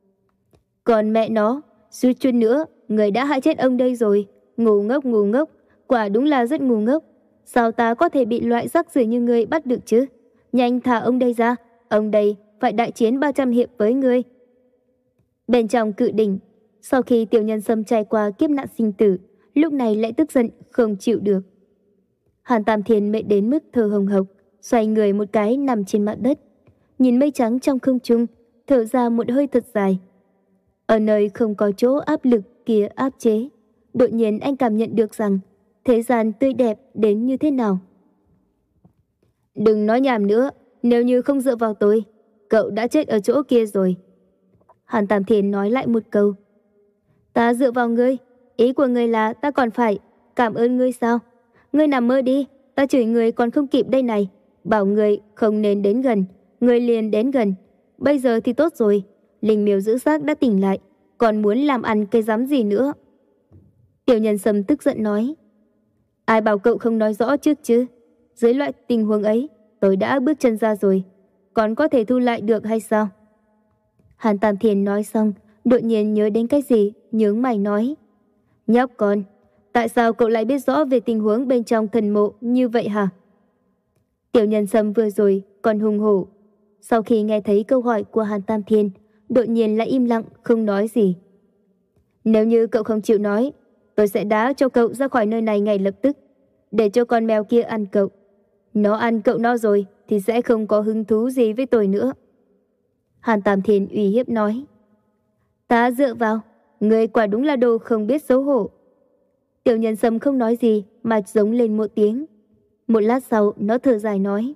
Còn mẹ nó, suýt chút nữa, người đã hại chết ông đây rồi. Ngu ngốc ngu ngốc, quả đúng là rất ngu ngốc. Sao ta có thể bị loại rác rưởi như ngươi bắt được chứ? Nhanh thả ông đây ra, ông đây phải đại chiến ba trăm hiệp với ngươi. Bên trong cự đỉnh, sau khi Tiểu Nhân Sâm trải qua kiếp nạn sinh tử, lúc này lại tức giận không chịu được. Hàn Tam Thiên mệt đến mức thở hồng hộc, xoay người một cái nằm trên mặt đất, nhìn mây trắng trong không trung, thở ra một hơi thật dài. Ở nơi không có chỗ áp lực kia áp chế, đột nhiên anh cảm nhận được rằng thế gian tươi đẹp đến như thế nào. Đừng nói nhảm nữa, nếu như không dựa vào tôi, cậu đã chết ở chỗ kia rồi. Hàn Tam Thiên nói lại một câu. Ta dựa vào ngươi, ý của ngươi là ta còn phải cảm ơn ngươi sao? Ngươi nằm mơ đi, ta chửi ngươi còn không kịp đây này. Bảo ngươi không nên đến gần, ngươi liền đến gần. Bây giờ thì tốt rồi, linh miêu giữ xác đã tỉnh lại, còn muốn làm ăn cái dám gì nữa? Tiểu Nhân Sâm tức giận nói. Ai bảo cậu không nói rõ trước chứ? Dưới loại tình huống ấy, tôi đã bước chân ra rồi, còn có thể thu lại được hay sao? Hàn Tam Thiên nói xong, đột nhiên nhớ đến cái gì, nhướng mày nói. Nhóc con, tại sao cậu lại biết rõ về tình huống bên trong thần mộ như vậy hả? Tiểu Nhân Sâm vừa rồi còn hùng hổ. Sau khi nghe thấy câu hỏi của Hàn Tam Thiên, đột nhiên lại im lặng không nói gì. Nếu như cậu không chịu nói, tôi sẽ đá cho cậu ra khỏi nơi này ngay lập tức, để cho con mèo kia ăn cậu. Nó ăn cậu no rồi thì sẽ không có hứng thú gì với tôi nữa. Hàn Tam Thiên uy hiếp nói. Ta dựa vào, người quả đúng là đồ không biết xấu hổ. Tiểu Nhân Sâm không nói gì mà giống lên một tiếng. Một lát sau nó thở dài nói.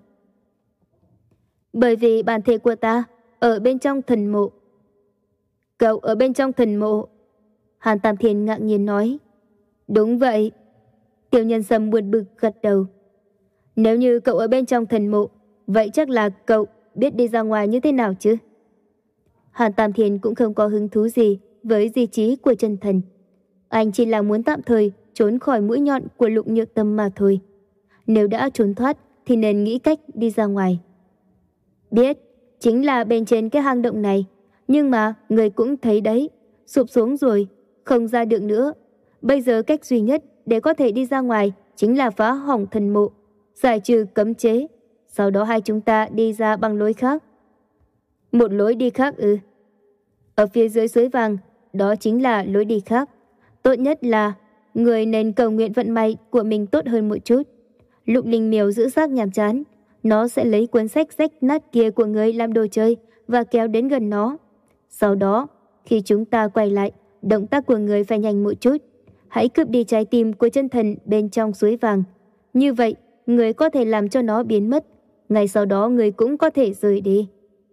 Bởi vì bản thể của ta ở bên trong thần mộ. Cậu ở bên trong thần mộ? Hàn Tam Thiên ngạc nhiên nói. Đúng vậy. Tiểu Nhân Sâm buồn bực gật đầu. Nếu như cậu ở bên trong thần mộ, vậy chắc là cậu biết đi ra ngoài như thế nào chứ? Hàn Tam Thiên cũng không có hứng thú gì với di trí của chân thần. Anh chỉ là muốn tạm thời trốn khỏi mũi nhọn của Lục Nhược Tâm mà thôi. Nếu đã trốn thoát thì nên nghĩ cách đi ra ngoài. Biết, chính là bên trên cái hang động này. Nhưng mà người cũng thấy đấy, sụp xuống rồi, không ra được nữa. Bây giờ cách duy nhất để có thể đi ra ngoài chính là phá hỏng thần mộ, giải trừ cấm chế. Sau đó hai chúng ta đi ra bằng lối khác. Một lối đi khác ư? Ở phía dưới suối vàng, đó chính là lối đi khác. Tốt nhất là người nên cầu nguyện vận may của mình tốt hơn một chút. Lục Linh Miêu giữ xác nhàm chán, nó sẽ lấy cuốn sách rách nát kia của người làm đồ chơi và kéo đến gần nó. Sau đó, khi chúng ta quay lại, động tác của người phải nhanh một chút. Hãy cướp đi trái tim của chân thần bên trong suối vàng. Như vậy, người có thể làm cho nó biến mất. Ngay sau đó người cũng có thể rời đi.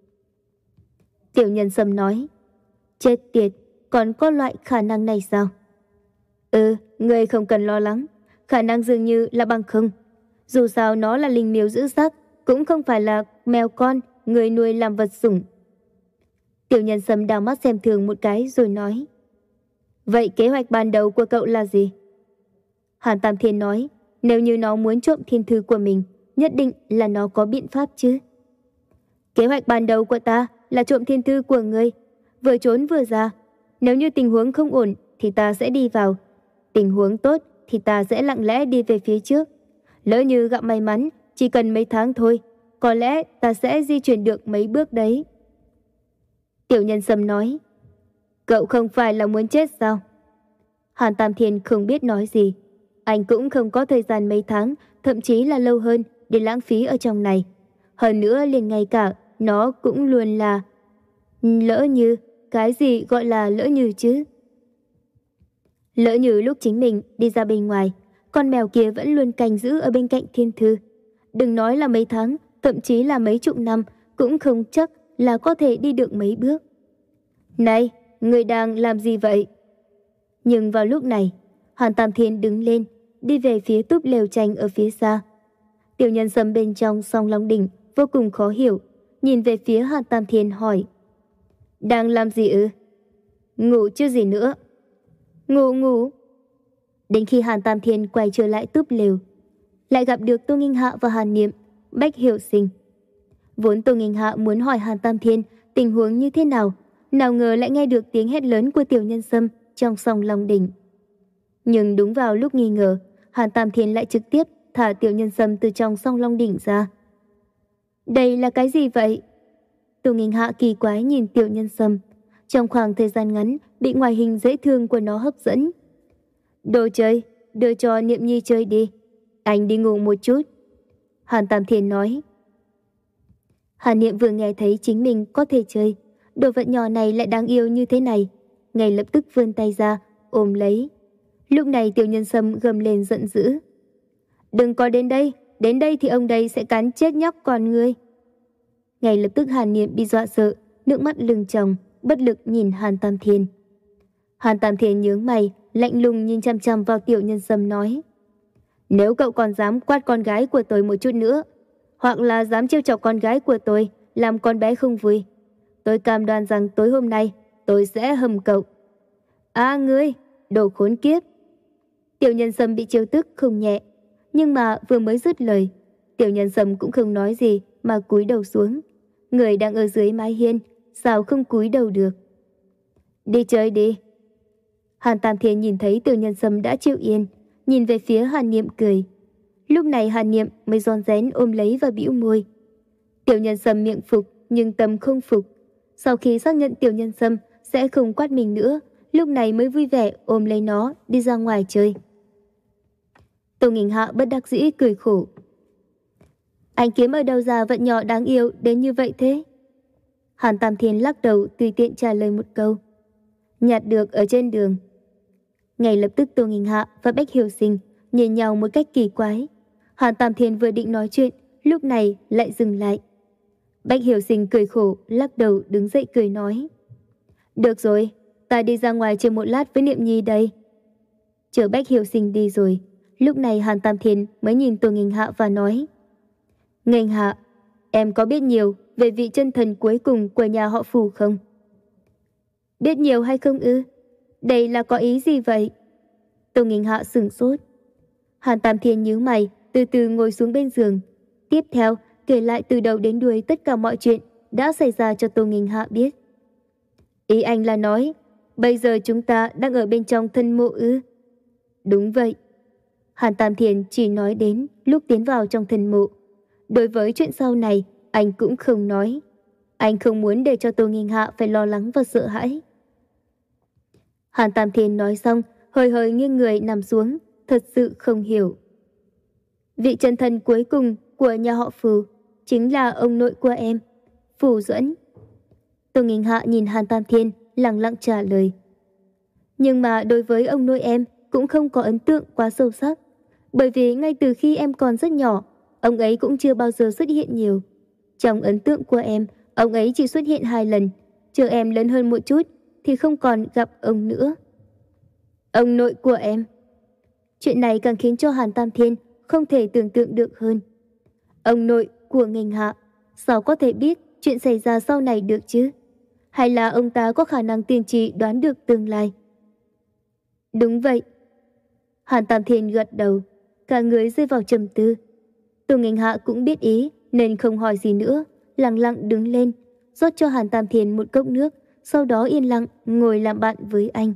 Tiểu Nhân Sâm nói. Chết tiệt, còn có loại khả năng này sao? Ừ, người không cần lo lắng. Khả năng dường như là bằng không. Dù sao nó là linh miêu giữ xác, cũng không phải là mèo con người nuôi làm vật sủng. Tiểu Nhân Sâm đào mắt xem thường một cái rồi nói. Vậy kế hoạch ban đầu của cậu là gì? Hàn Tam Thiên nói. Nếu như nó muốn trộm thiên thư của mình, nhất định là nó có biện pháp chứ. Kế hoạch ban đầu của ta là trộm thiên thư của ngươi, vừa trốn vừa ra. Nếu như tình huống không ổn thì ta sẽ đi vào. Tình huống tốt thì ta sẽ lặng lẽ đi về phía trước. Lỡ như gặp may mắn, chỉ cần mấy tháng thôi, có lẽ ta sẽ di chuyển được mấy bước đấy. Tiểu Nhân Sâm nói. Cậu không phải là muốn chết sao? Hàn Tam Thiên không biết nói gì. Anh cũng không có thời gian mấy tháng, thậm chí là lâu hơn để lãng phí ở trong này. Hơn nữa liền ngay cả nó cũng luôn là lỡ như. Cái gì gọi là lỡ như chứ? Lỡ như lúc chính mình đi ra bên ngoài, con mèo kia vẫn luôn canh giữ ở bên cạnh thiên thư. Đừng nói là mấy tháng, thậm chí là mấy chục năm, cũng không chắc là có thể đi được mấy bước. Này, người đang làm gì vậy? Nhưng vào lúc này, Hàn Tam Thiên đứng lên, đi về phía túp lều tranh ở phía xa. Tiểu Nhân Sâm bên trong Song Long Đỉnh vô cùng khó hiểu, nhìn về phía Hàn Tam Thiên hỏi. Đang làm gì ư? Ngủ chứ gì nữa. Ngủ ngủ. Đến khi Hàn Tam Thiên quay trở lại túp lều, lại gặp được Tô Nghinh Hạ và Hàn Niệm, Bách Hiểu Sinh. Vốn Tô Nghinh Hạ muốn hỏi Hàn Tam Thiên tình huống như thế nào, nào ngờ lại nghe được tiếng hét lớn của Tiểu Nhân Sâm trong Song Long Đỉnh. Nhưng đúng vào lúc nghi ngờ, Hàn Tam Thiên lại trực tiếp thả Tiểu Nhân Sâm từ trong Song Long Đỉnh ra. Đây là cái gì vậy? Tô Nghinh Hạ kỳ quái nhìn Tiểu Nhân Sâm, trong khoảng thời gian ngắn bị ngoại hình dễ thương của nó hấp dẫn. Đồ chơi, đưa cho Niệm Nhi chơi đi, anh đi ngủ một chút. Hàn Tam Thiên nói. Hàn Niệm vừa nghe thấy chính mình có thể chơi, đồ vật nhỏ này lại đáng yêu như thế này, ngay lập tức vươn tay ra, ôm lấy. Lúc này Tiểu Nhân Sâm gầm lên giận dữ. Đừng có đến đây, đến đây thì ông đây sẽ cắn chết nhóc con ngươi. Ngay lập tức Hàn Niệm bị dọa sợ, nước mắt lưng tròng, bất lực nhìn Hàn Tam Thiên. Hàn Tam Thiên nhướng mày, lạnh lùng nhìn chăm chăm vào Tiểu Nhân Sâm nói: "Nếu cậu còn dám quát con gái của tôi một chút nữa, hoặc là dám trêu chọc con gái của tôi, làm con bé không vui, tôi cam đoan rằng tối hôm nay tôi sẽ hầm cậu." "À ngươi, đồ khốn kiếp!" Tiểu Nhân Sâm bị trêu tức không nhẹ, nhưng mà vừa mới dứt lời, Tiểu Nhân Sâm cũng không nói gì mà cúi đầu xuống. Người đang ở dưới mái hiên, sao không cúi đầu được? "Đi chơi đi." Hàn Tam Thiên nhìn thấy Tiểu Nhân Sâm đã chịu yên, nhìn về phía Hàn Niệm cười. Lúc này Hàn Niệm mới rón rén ôm lấy và bĩu môi. Tiểu Nhân Sâm miệng phục nhưng tâm không phục. Sau khi xác nhận Tiểu Nhân Sâm sẽ không quát mình nữa, lúc này mới vui vẻ ôm lấy nó đi ra ngoài chơi. Tô Nghinh Hạ bất đắc dĩ cười khổ. "Anh kiếm ở đâu ra vận nhỏ đáng yêu đến như vậy thế?" Hàn Tam Thiên lắc đầu tùy tiện trả lời một câu: "Nhặt được ở trên đường." Ngay lập tức Tô Nghinh Hạ và Bách Hiểu Sinh nhìn nhau một cách kỳ quái. Hàn Tam Thiên vừa định nói chuyện, lúc này lại dừng lại. Bách Hiểu Sinh cười khổ, lắc đầu đứng dậy cười nói: "Được rồi, ta đi ra ngoài chơi một lát với Niệm Nhi đây." Chờ Bách Hiểu Sinh đi rồi, lúc này Hàn Tam Thiên mới nhìn Tô Nghinh Hạ và nói: "Nghênh Hạ, em có biết nhiều về vị chân thần cuối cùng của nhà họ Phù không?" "Biết nhiều hay không ư? Đây là có ý gì vậy?" Tô Nghinh Hạ sửng sốt. Hàn Tam Thiên nhíu mày, từ từ ngồi xuống bên giường. Tiếp theo, kể lại từ đầu đến đuôi tất cả mọi chuyện đã xảy ra cho Tô Nghinh Hạ biết. "Ý anh là nói, bây giờ chúng ta đang ở bên trong thân mộ ư?" "Đúng vậy." Hàn Tam Thiên chỉ nói đến lúc tiến vào trong thân mộ. Đối với chuyện sau này, anh cũng không nói. Anh không muốn để cho Tô Nghinh Hạ phải lo lắng và sợ hãi. Hàn Tam Thiên nói xong, hơi hơi nghiêng người nằm xuống, thật sự không hiểu. Vị chân thần cuối cùng của nhà họ Phù chính là ông nội của em, Phù Duẫn. Tô Nghinh Hạ nhìn Hàn Tam Thiên, lặng lặng trả lời. Nhưng mà đối với ông nội em cũng không có ấn tượng quá sâu sắc, bởi vì ngay từ khi em còn rất nhỏ, ông ấy cũng chưa bao giờ xuất hiện nhiều. Trong ấn tượng của em, ông ấy chỉ xuất hiện hai lần, chờ em lớn hơn một chút thì không còn gặp ông nữa. Ông nội của em. Chuyện này càng khiến cho Hàn Tam Thiên không thể tưởng tượng được hơn. Ông nội của Nghênh Hạ, sao có thể biết chuyện xảy ra sau này được chứ? Hay là ông ta có khả năng tiên tri đoán được tương lai? Đúng vậy. Hàn Tam Thiên gật đầu, cả người rơi vào trầm tư. Tô Nghênh Hạ cũng biết ý nên không hỏi gì nữa, lặng lặng đứng lên, rót cho Hàn Tam Thiên một cốc nước, sau đó yên lặng ngồi làm bạn với anh.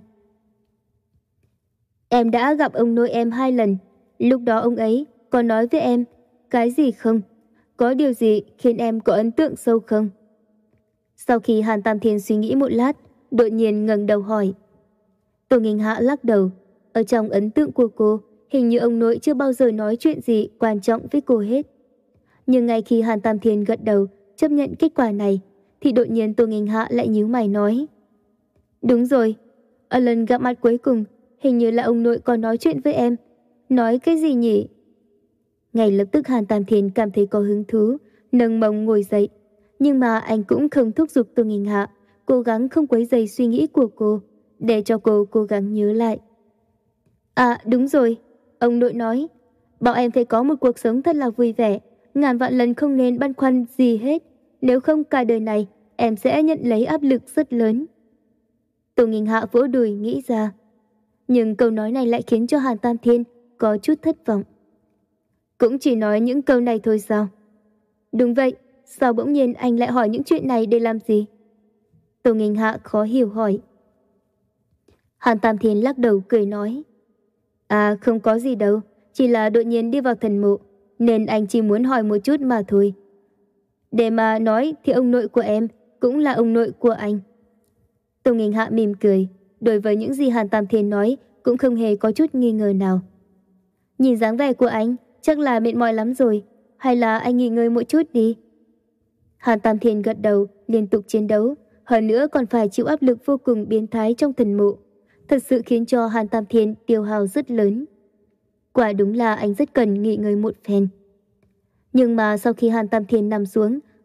Em đã gặp ông nội em hai lần, lúc đó ông ấy có nói với em cái gì không? Có điều gì khiến em có ấn tượng sâu không? Sau khi Hàn Tam Thiên suy nghĩ một lát, đột nhiên ngẩng đầu hỏi. Tô Nghênh Hạ lắc đầu, ở trong ấn tượng của cô, hình như ông nội chưa bao giờ nói chuyện gì quan trọng với cô hết. Nhưng ngay khi Hàn Tam Thiên gật đầu, chấp nhận kết quả này, thì đột nhiên Tô Nghênh Hạ lại nhíu mày nói. Đúng rồi, ở lần gặp mặt cuối cùng, hình như là ông nội còn nói chuyện với em. Nói cái gì nhỉ? Ngay lập tức Hàn Tam Thiên cảm thấy có hứng thú, nâng mông ngồi dậy. Nhưng mà anh cũng không thúc giục Tô Nghênh Hạ, cố gắng không quấy rầy suy nghĩ của cô, để cho cô cố gắng nhớ lại. À đúng rồi, ông nội nói, bảo em phải có một cuộc sống thật là vui vẻ, ngàn vạn lần không nên băn khoăn gì hết, nếu không cả đời này em sẽ nhận lấy áp lực rất lớn. Tô Nghênh Hạ vỗ đùi nghĩ ra. Nhưng câu nói này lại khiến cho Hàn Tam Thiên có chút thất vọng. Cũng chỉ nói những câu này thôi sao? Đúng vậy, sao bỗng nhiên anh lại hỏi những chuyện này để làm gì? Tô Nghênh Hạ khó hiểu hỏi. Hàn Tam Thiên lắc đầu cười nói. À không có gì đâu, chỉ là đột nhiên đi vào thần mộ, nên anh chỉ muốn hỏi một chút mà thôi. Để mà nói thì ông nội của em cũng là ông nội của anh. Tô Nghênh Hạ mỉm cười, đối với những gì Hàn Tam Thiên nói cũng không hề có chút nghi ngờ nào. Nhìn dáng vẻ của anh, chắc là mệt mỏi lắm rồi, hay là anh nghỉ ngơi một chút đi. Hàn Tam Thiên gật đầu, liên tục chiến đấu, hơn nữa còn phải chịu áp lực vô cùng biến thái trong thần mộ. Thật sự khiến cho Hàn Tam Thiên tiêu hao rất lớn. Quả đúng là anh rất cần nghỉ ngơi một phen. Nhưng mà sau khi Hàn Tam Thiên nằm xuống,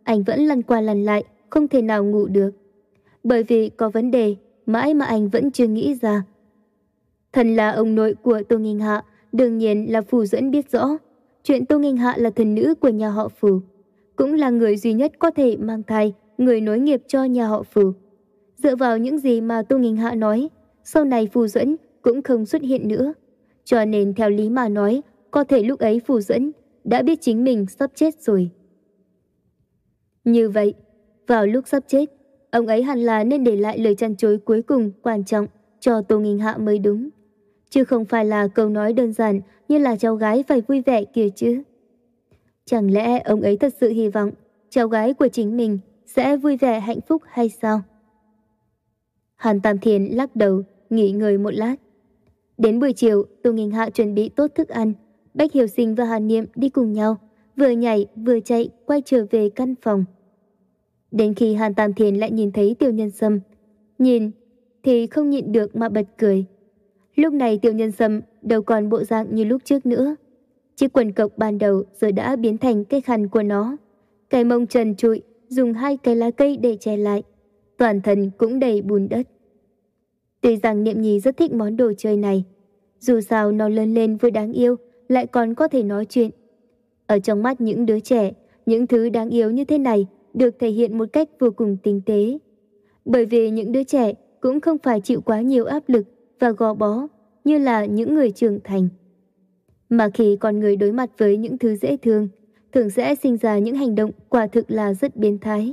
anh vẫn lăn qua lăn lại, không thể nào ngủ được. Bởi vì có vấn đề, mãi mà anh vẫn chưa nghĩ ra. Thần là ông nội của Tô Nghinh Hạ, đương nhiên là Phù Duẫn biết rõ. Chuyện Tô Nghinh Hạ là thần nữ của nhà họ Phù, cũng là người duy nhất có thể mang thai, người nối nghiệp cho nhà họ Phù. Dựa vào những gì mà Tô Nghinh Hạ nói, sau này Phù Duẫn cũng không xuất hiện nữa. Cho nên theo lý mà nói, có thể lúc ấy Phù Duẫn đã biết chính mình sắp chết rồi. Như vậy, vào lúc sắp chết, ông ấy hẳn là nên để lại lời trăn trối cuối cùng quan trọng cho Tô Nghinh Hạ mới đúng. Chứ không phải là câu nói đơn giản như là cháu gái phải vui vẻ kia chứ. Chẳng lẽ ông ấy thật sự hy vọng cháu gái của chính mình sẽ vui vẻ hạnh phúc hay sao? Hàn Tam Thiên lắc đầu, nghỉ ngơi một lát. Đến buổi chiều, Tô Nghinh Hạ chuẩn bị tốt thức ăn. Bách Hiểu Sinh và Hàn Niệm đi cùng nhau, vừa nhảy vừa chạy quay trở về căn phòng. Đến khi Hàn Tam Thiên lại nhìn thấy Tiểu Nhân Sâm, nhìn thì không nhịn được mà bật cười. Lúc này Tiểu Nhân Sâm đâu còn bộ dạng như lúc trước nữa. Chiếc quần cộc ban đầu giờ đã biến thành cái khăn của nó. Cái mông trần trụi, dùng hai cái lá cây để che lại. Toàn thân cũng đầy bùn đất. Tuy rằng Niệm Nhi rất thích món đồ chơi này, dù sao nó lớn lên vừa đáng yêu, lại còn có thể nói chuyện. Ở trong mắt những đứa trẻ, những thứ đáng yêu như thế này được thể hiện một cách vô cùng tinh tế. Bởi vì những đứa trẻ cũng không phải chịu quá nhiều áp lực và gò bó như là những người trưởng thành. Mà khi con người đối mặt với những thứ dễ thương, thường sẽ sinh ra những hành động quả thực là rất biến thái.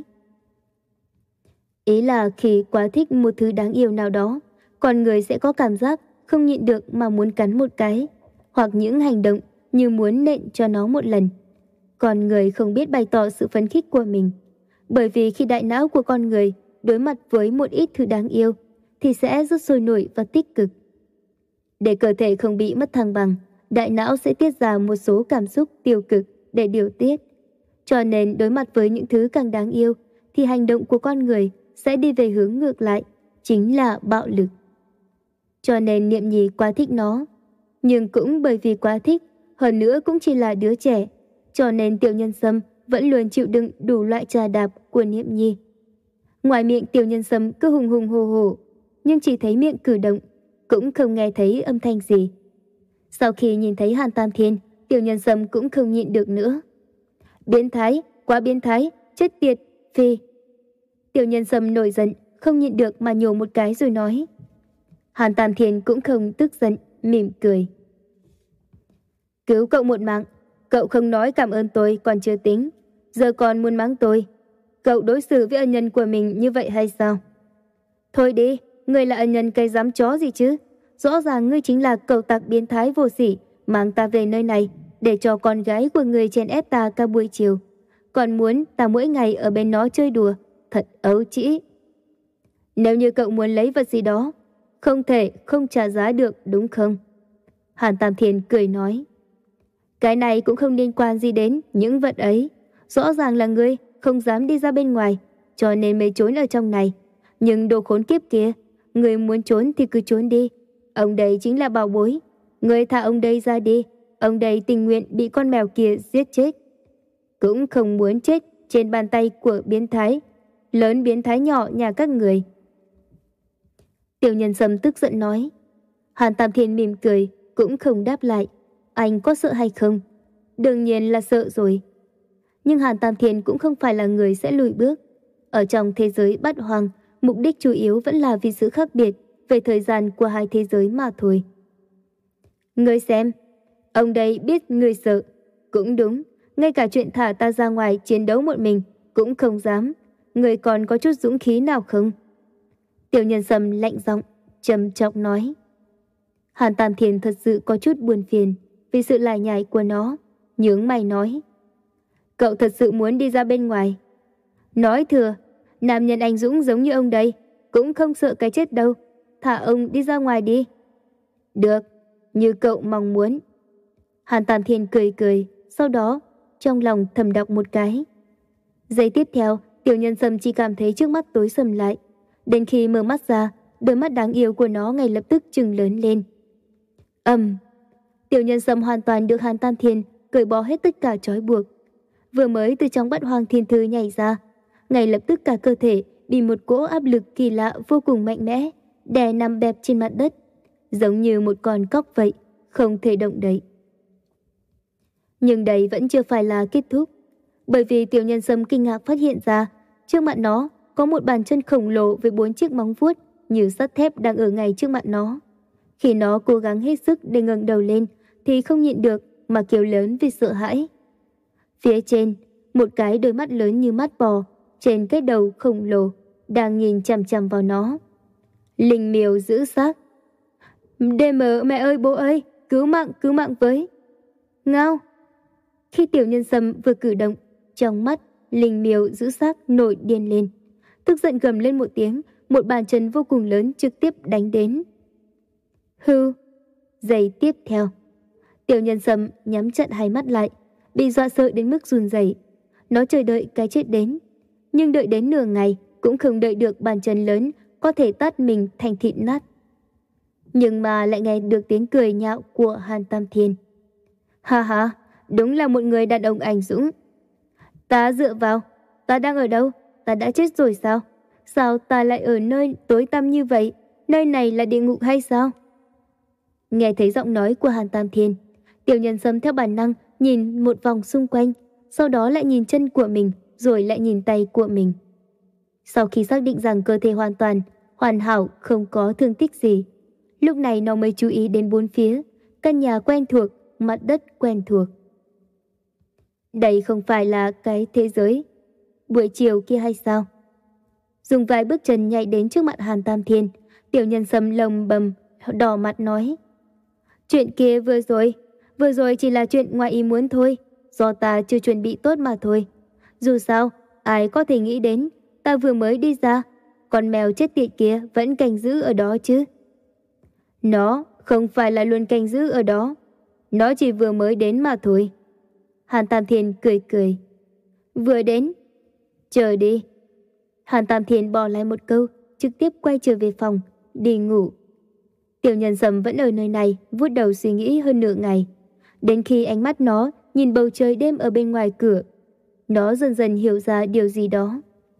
Ý là khi quá thích một thứ đáng yêu nào đó, con người sẽ có cảm giác không nhịn được mà muốn cắn một cái, hoặc những hành động như muốn nện cho nó một lần. Con người không biết bày tỏ sự phấn khích của mình, bởi vì khi đại não của con người đối mặt với một ít thứ đáng yêu thì sẽ rất sôi nổi và tích cực. Để cơ thể không bị mất thăng bằng, đại não sẽ tiết ra một số cảm xúc tiêu cực để điều tiết. Cho nên đối mặt với những thứ càng đáng yêu thì hành động của con người sẽ đi về hướng ngược lại, chính là bạo lực. Cho nên Niệm Nhi quá thích nó, nhưng cũng bởi vì quá thích, hơn nữa cũng chỉ là đứa trẻ, cho nên Tiểu Nhân Sâm vẫn luôn chịu đựng đủ loại trà đạp của Niệm Nhi. Ngoài miệng Tiểu Nhân Sâm cứ hùng hùng hổ hổ, nhưng chỉ thấy miệng cử động, cũng không nghe thấy âm thanh gì. Sau khi nhìn thấy Hàn Tam Thiên, Tiểu Nhân Sâm cũng không nhịn được nữa. Biến thái, quá biến thái, chết tiệt, phi. Tiểu Nhân Sâm nổi giận, không nhịn được mà nhổ một cái rồi nói. Hàn Tam Thiên cũng không tức giận, mỉm cười. Cứu cậu một mạng, cậu không nói cảm ơn tôi còn chưa tính, giờ còn muốn mắng tôi. Cậu đối xử với ân nhân của mình như vậy hay sao? Thôi đi, ngươi là ân nhân cái dám chó gì chứ? Rõ ràng ngươi chính là cậu tặc biến thái vô sỉ, mang ta về nơi này để cho con gái của ngươi chèn ép ta cả buổi chiều. Còn muốn ta mỗi ngày ở bên nó chơi đùa, thật ấu trĩ. Nếu như cậu muốn lấy vật gì đó, không thể không trả giá được đúng không? Hàn Tam Thiên cười nói. Cái này cũng không liên quan gì đến những vật ấy. Rõ ràng là ngươi không dám đi ra bên ngoài, cho nên mới trốn ở trong này. Nhưng đồ khốn kiếp kia, ngươi muốn trốn thì cứ trốn đi. Ông đây chính là bảo bối. Ngươi thả ông đây ra đi. Ông đây tình nguyện bị con mèo kia giết chết, cũng không muốn chết trên bàn tay của biến thái lớn biến thái nhỏ nhà các người. Tiểu Nhân Sâm tức giận nói. Hàn Tam Thiên mỉm cười, cũng không đáp lại. Anh có sợ hay không? Đương nhiên là sợ rồi. Nhưng Hàn Tam Thiên cũng không phải là người sẽ lùi bước. Ở trong thế giới bát hoang, mục đích chủ yếu vẫn là vì sự khác biệt về thời gian của hai thế giới mà thôi. Ngươi xem, ông đây biết ngươi sợ. Cũng đúng, ngay cả chuyện thả ta ra ngoài chiến đấu một mình cũng không dám. Ngươi còn có chút dũng khí nào không? Tiểu Nhân Sâm lạnh giọng, trầm trọng nói. Hàn Tam Thiên thật sự có chút buồn phiền vì sự lải nhải của nó, nhướng mày nói. Cậu thật sự muốn đi ra bên ngoài? Nói thừa, nam nhân anh dũng giống như ông đây, cũng không sợ cái chết đâu. Thả ông đi ra ngoài đi. Được, như cậu mong muốn. Hàn Tam Thiên cười cười, sau đó trong lòng thầm đọc một cái. Giây tiếp theo, Tiểu Nhân Sâm chỉ cảm thấy trước mắt tối sầm lại. Đến khi mở mắt ra, đôi mắt đáng yêu của nó ngay lập tức trừng lớn lên. Ầm! Tiểu Nhân Sâm hoàn toàn được Hàn Tam Thiên cởi bỏ hết tất cả trói buộc. vừa mới từ trong Bát Hoang Thiên Thư nhảy ra, ngay lập tức cả cơ thể bị một cỗ áp lực kỳ lạ vô cùng mạnh mẽ đè nằm bẹp trên mặt đất, giống như một con cóc vậy, không thể động đậy. Nhưng đây vẫn chưa phải là kết thúc, bởi vì Tiểu Nhân Sâm kinh ngạc phát hiện ra, trước mặt nó có một bàn chân khổng lồ với bốn chiếc móng vuốt như sắt thép đang ở ngay trước mặt nó. Khi nó cố gắng hết sức để ngẩng đầu lên thì không nhịn được mà kêu lớn vì sợ hãi. Phía trên, một cái đôi mắt lớn như mắt bò trên cái đầu khổng lồ đang nhìn chằm chằm vào nó. Linh miêu giữ xác. đê em, mẹ ơi bố ơi, cứu mạng, cứu mạng với. Ngao. Khi Tiểu Nhân Sâm vừa cử động, trong mắt linh miêu giữ xác nổi điên lên, tức giận gầm lên một tiếng, một bàn chân vô cùng lớn trực tiếp đánh đến. Hư. Giây tiếp theo, Tiểu Nhân Sâm nhắm chặt hai mắt lại, bị dọa sợ đến mức run rẩy. Nó chờ đợi cái chết đến, nhưng đợi đến nửa ngày cũng không đợi được bàn chân lớn có thể tát mình thành thịt nát. Nhưng mà lại nghe được tiếng cười nhạo của Hàn Tam Thiên. Ha ha, đúng là một người đàn ông anh dũng. Ta dựa vào, ta đang ở đâu? Ta đã chết rồi sao? Sao ta lại ở nơi tối tăm như vậy? Nơi này là địa ngục hay sao? Nghe thấy giọng nói của Hàn Tam Thiên, Tiểu Nhân Sâm theo bản năng nhìn một vòng xung quanh, sau đó lại nhìn chân của mình, rồi lại nhìn tay của mình. Sau khi xác định rằng cơ thể hoàn toàn, hoàn hảo, không có thương tích gì, lúc này nó mới chú ý đến bốn phía, căn nhà quen thuộc, mặt đất quen thuộc. Đây không phải là cái thế giới buổi chiều kia hay sao? Dùng vài bước chân nhảy đến trước mặt Hàn Tam Thiên, Tiểu Nhân Sâm lồng bầm, đỏ mặt nói. Chuyện kia vừa rồi, vừa rồi chỉ là chuyện ngoài ý muốn thôi, do ta chưa chuẩn bị tốt mà thôi. Dù sao, ai có thể nghĩ đến, ta vừa mới đi ra, con mèo chết tiệt kia vẫn canh giữ ở đó chứ. Nó không phải là luôn canh giữ ở đó, nó chỉ vừa mới đến mà thôi. Hàn Tam Thiên cười cười. Vừa đến? Chờ đi. Hàn Tam Thiên bỏ lại một câu, trực tiếp quay trở về phòng, đi ngủ. Tiểu Nhân Sâm vẫn ở nơi này, vuốt đầu suy nghĩ hơn nửa ngày. Đến khi ánh mắt nó nhìn bầu trời đêm ở bên ngoài cửa, nó dần dần hiểu ra điều gì đó.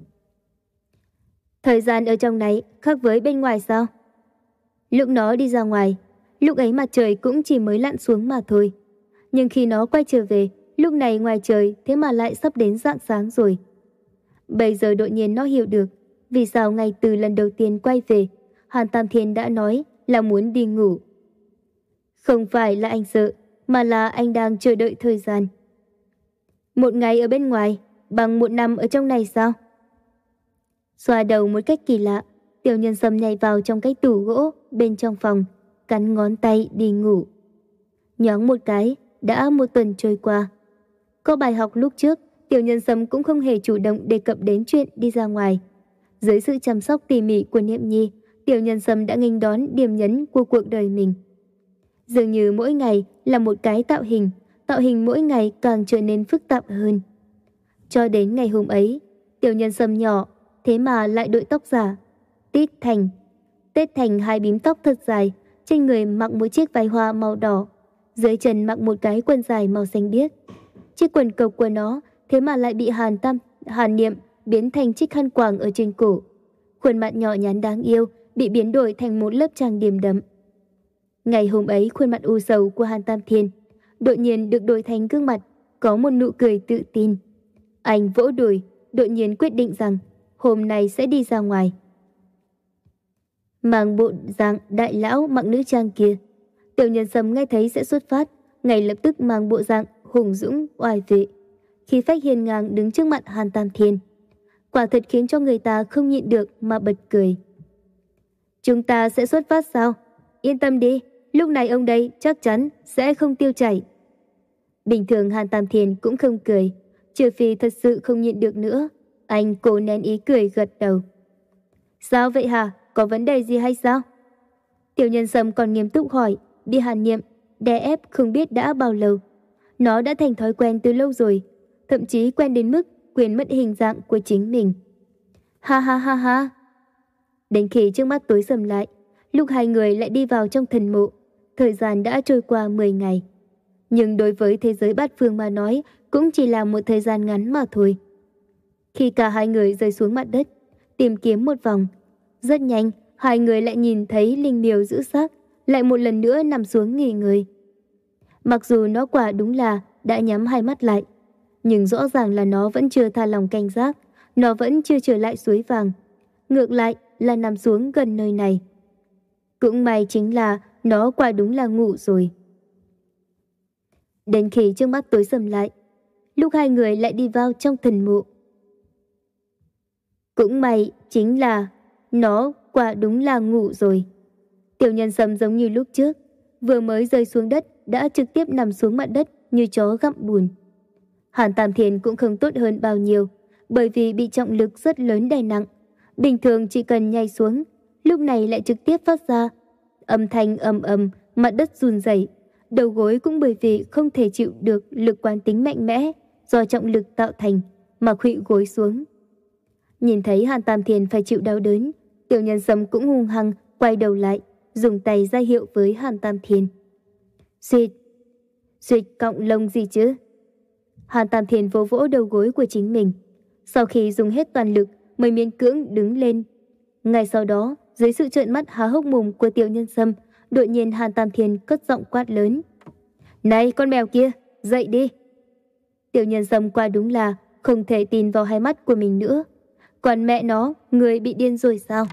Thời gian ở trong này khác với bên ngoài sao? Lúc nó đi ra ngoài, lúc ấy mặt trời cũng chỉ mới lặn xuống mà thôi. Nhưng khi nó quay trở về, lúc này ngoài trời thế mà lại sắp đến rạng sáng rồi. Bây giờ đột nhiên nó hiểu được vì sao ngay từ lần đầu tiên quay về, Hàn Tam Thiên đã nói là muốn đi ngủ. Không phải là anh sợ, mà là anh đang chờ đợi thời gian. Một ngày ở bên ngoài bằng một năm ở trong này sao? Xoa đầu một cách kỳ lạ, Tiểu Nhân Sâm nhảy vào trong cái tủ gỗ bên trong phòng, cắn ngón tay đi ngủ. Nhoáng một cái, đã một tuần trôi qua. Có bài học lúc trước, Tiểu Nhân Sâm cũng không hề chủ động đề cập đến chuyện đi ra ngoài. Dưới sự chăm sóc tỉ mỉ của Niệm Nhi, Tiểu Nhân Sâm đã nghênh đón điểm nhấn của cuộc đời mình. Dường như mỗi ngày là một cái tạo hình, tạo hình mỗi ngày càng trở nên phức tạp hơn. Cho đến ngày hôm ấy, Tiểu Nhân Sâm nhỏ, thế mà lại đội tóc giả, tít thành, tết thành hai bím tóc thật dài, trên người mặc một chiếc váy hoa màu đỏ, dưới chân mặc một cái quần dài màu xanh biếc. Chiếc quần cộc của nó thế mà lại bị Hàn Tam Hàn Niệm biến thành chiếc khăn quàng ở trên cổ. Khuôn mặt nhỏ nhắn đáng yêu bị biến đổi thành một lớp trang điểm đậm. Ngày hôm ấy, khuôn mặt u sầu của Hàn Tam Thiên đột nhiên được đổi thành gương mặt có một nụ cười tự tin. Anh vỗ đùi, đột nhiên quyết định rằng hôm nay sẽ đi ra ngoài. Mang bộ dạng đại lão mặc nữ trang kia, Tiểu Nhân Sâm nghe thấy sẽ xuất phát, ngay lập tức mang bộ dạng hùng dũng oai vệ, khí phách hiên ngang đứng trước mặt Hàn Tam Thiên. Quả thật khiến cho người ta không nhịn được mà bật cười. Chúng ta sẽ xuất phát sao? Yên tâm đi, lúc này ông đây chắc chắn sẽ không tiêu chảy. Bình thường Hàn Tam Thiên cũng không cười, trừ phi thật sự không nhịn được nữa. Anh cố nén ý cười gật đầu. Sao vậy hả? Có vấn đề gì hay sao? Tiểu Nhân Sâm còn nghiêm túc hỏi, bị Hàn Niệm đè ép không biết đã bao lâu. Nó đã thành thói quen từ lâu rồi, thậm chí quen đến mức quên mất hình dạng của chính mình. Ha ha ha ha. Đến khi trước mắt tối sầm lại, lúc hai người lại đi vào trong thần mộ, thời gian đã trôi qua mười ngày. Nhưng đối với thế giới bát phương mà nói, cũng chỉ là một thời gian ngắn mà thôi. Khi cả hai người rơi xuống mặt đất, tìm kiếm một vòng, rất nhanh, hai người lại nhìn thấy linh miêu giữ xác, lại một lần nữa nằm xuống nghỉ ngơi. Mặc dù nó quả đúng là đã nhắm hai mắt lại, nhưng rõ ràng là nó vẫn chưa tha lòng cảnh giác, nó vẫn chưa trở lại suối vàng. Ngược lại là nằm xuống gần nơi này. Cũng may chính là nó quả đúng là ngủ rồi. Đến khi trước mắt tối sầm lại, lúc hai người lại đi vào trong thần mộ. Cũng may chính là nó quả đúng là ngủ rồi. Tiểu Nhân Sâm giống như lúc trước, vừa mới rơi xuống đất đã trực tiếp nằm xuống mặt đất như chó gặm bùn. Hàn Tam Thiên cũng không tốt hơn bao nhiêu, bởi vì bị trọng lực rất lớn đè nặng. Bình thường chỉ cần nhảy xuống, lúc này lại trực tiếp phát ra âm thanh ầm ầm, mặt đất run rẩy, đầu gối cũng bởi vì không thể chịu được lực quán tính mạnh mẽ do trọng lực tạo thành mà khuỵu gối xuống. Nhìn thấy Hàn Tam Thiên phải chịu đau đớn, Tiểu Nhân Sâm cũng hung hăng quay đầu lại, dùng tay ra hiệu với Hàn Tam Thiên. Xuyệt, xuyệt cọng lông gì chứ? Hàn Tam Thiên vỗ vỗ đầu gối của chính mình, sau khi dùng hết toàn lực mới miễn cưỡng đứng lên. Ngay sau đó, dưới sự trợn mắt há hốc mồm của Tiểu Nhân Sâm, đột nhiên Hàn Tam Thiên cất giọng quát lớn. Này con mèo kia, dậy đi! Tiểu Nhân Sâm qua đúng là không thể tin vào hai mắt của mình nữa. Còn mẹ nó, người bị điên rồi sao?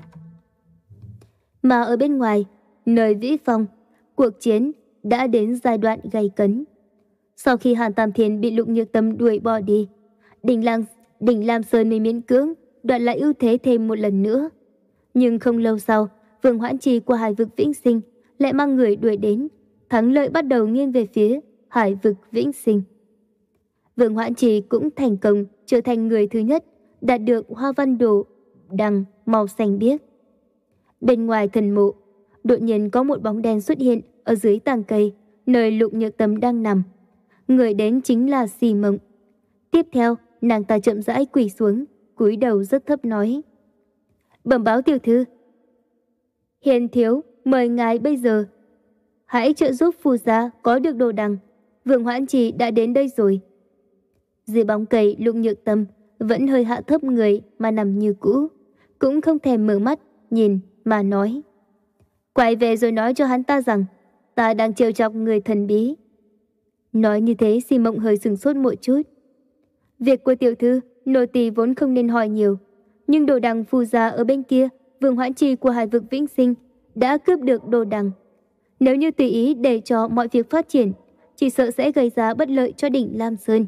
Mà ở bên ngoài, nơi Vĩ Phong, cuộc chiến đã đến giai đoạn gay cấn. Sau khi Hàn Tam Thiên bị Lục Nhược Tâm đuổi bỏ đi, Đỉnh Lam, Đỉnh Lam Sơn mới miễn cưỡng đoạt lại ưu thế thêm một lần nữa. Nhưng không lâu sau, Vương Hoãn Trì của Hải vực Vĩnh Sinh lại mang người đuổi đến, thắng lợi bắt đầu nghiêng về phía Hải vực Vĩnh Sinh. Vương Hoãn Trì cũng thành công trở thành người thứ nhất đạt được hoa văn đồ đằng màu xanh biếc. Bên ngoài thần mộ, đột nhiên có một bóng đen xuất hiện ở dưới tàng cây, nơi Lục Nhược Tâm đang nằm. Người đến chính là Xì Mộng. Tiếp theo, nàng ta chậm rãi quỳ xuống, cúi đầu rất thấp nói: Bẩm báo tiểu thư, Hiền thiếu mời ngài bây giờ hãy trợ giúp phù gia có được đồ đằng. Vương Hoãn Trì đã đến đây rồi. Dưới bóng cây, Lục Nhược Tâm vẫn hơi hạ thấp người mà nằm như cũ, cũng không thèm mở mắt nhìn mà nói: Quay về rồi nói cho hắn ta rằng ta đang trêu chọc người thần bí. Nói như thế, Xì Mộng hơi sừng sốt một chút. Việc của tiểu thư, nô tỳ vốn không nên hỏi nhiều, nhưng đồ đằng phù gia ở bên kia, Vương Hoãn Trì của Hải vực Vĩnh Sinh đã cướp được đồ đằng. Nếu như tùy ý để cho mọi việc phát triển, chỉ sợ sẽ gây ra bất lợi cho đỉnh Lam Sơn.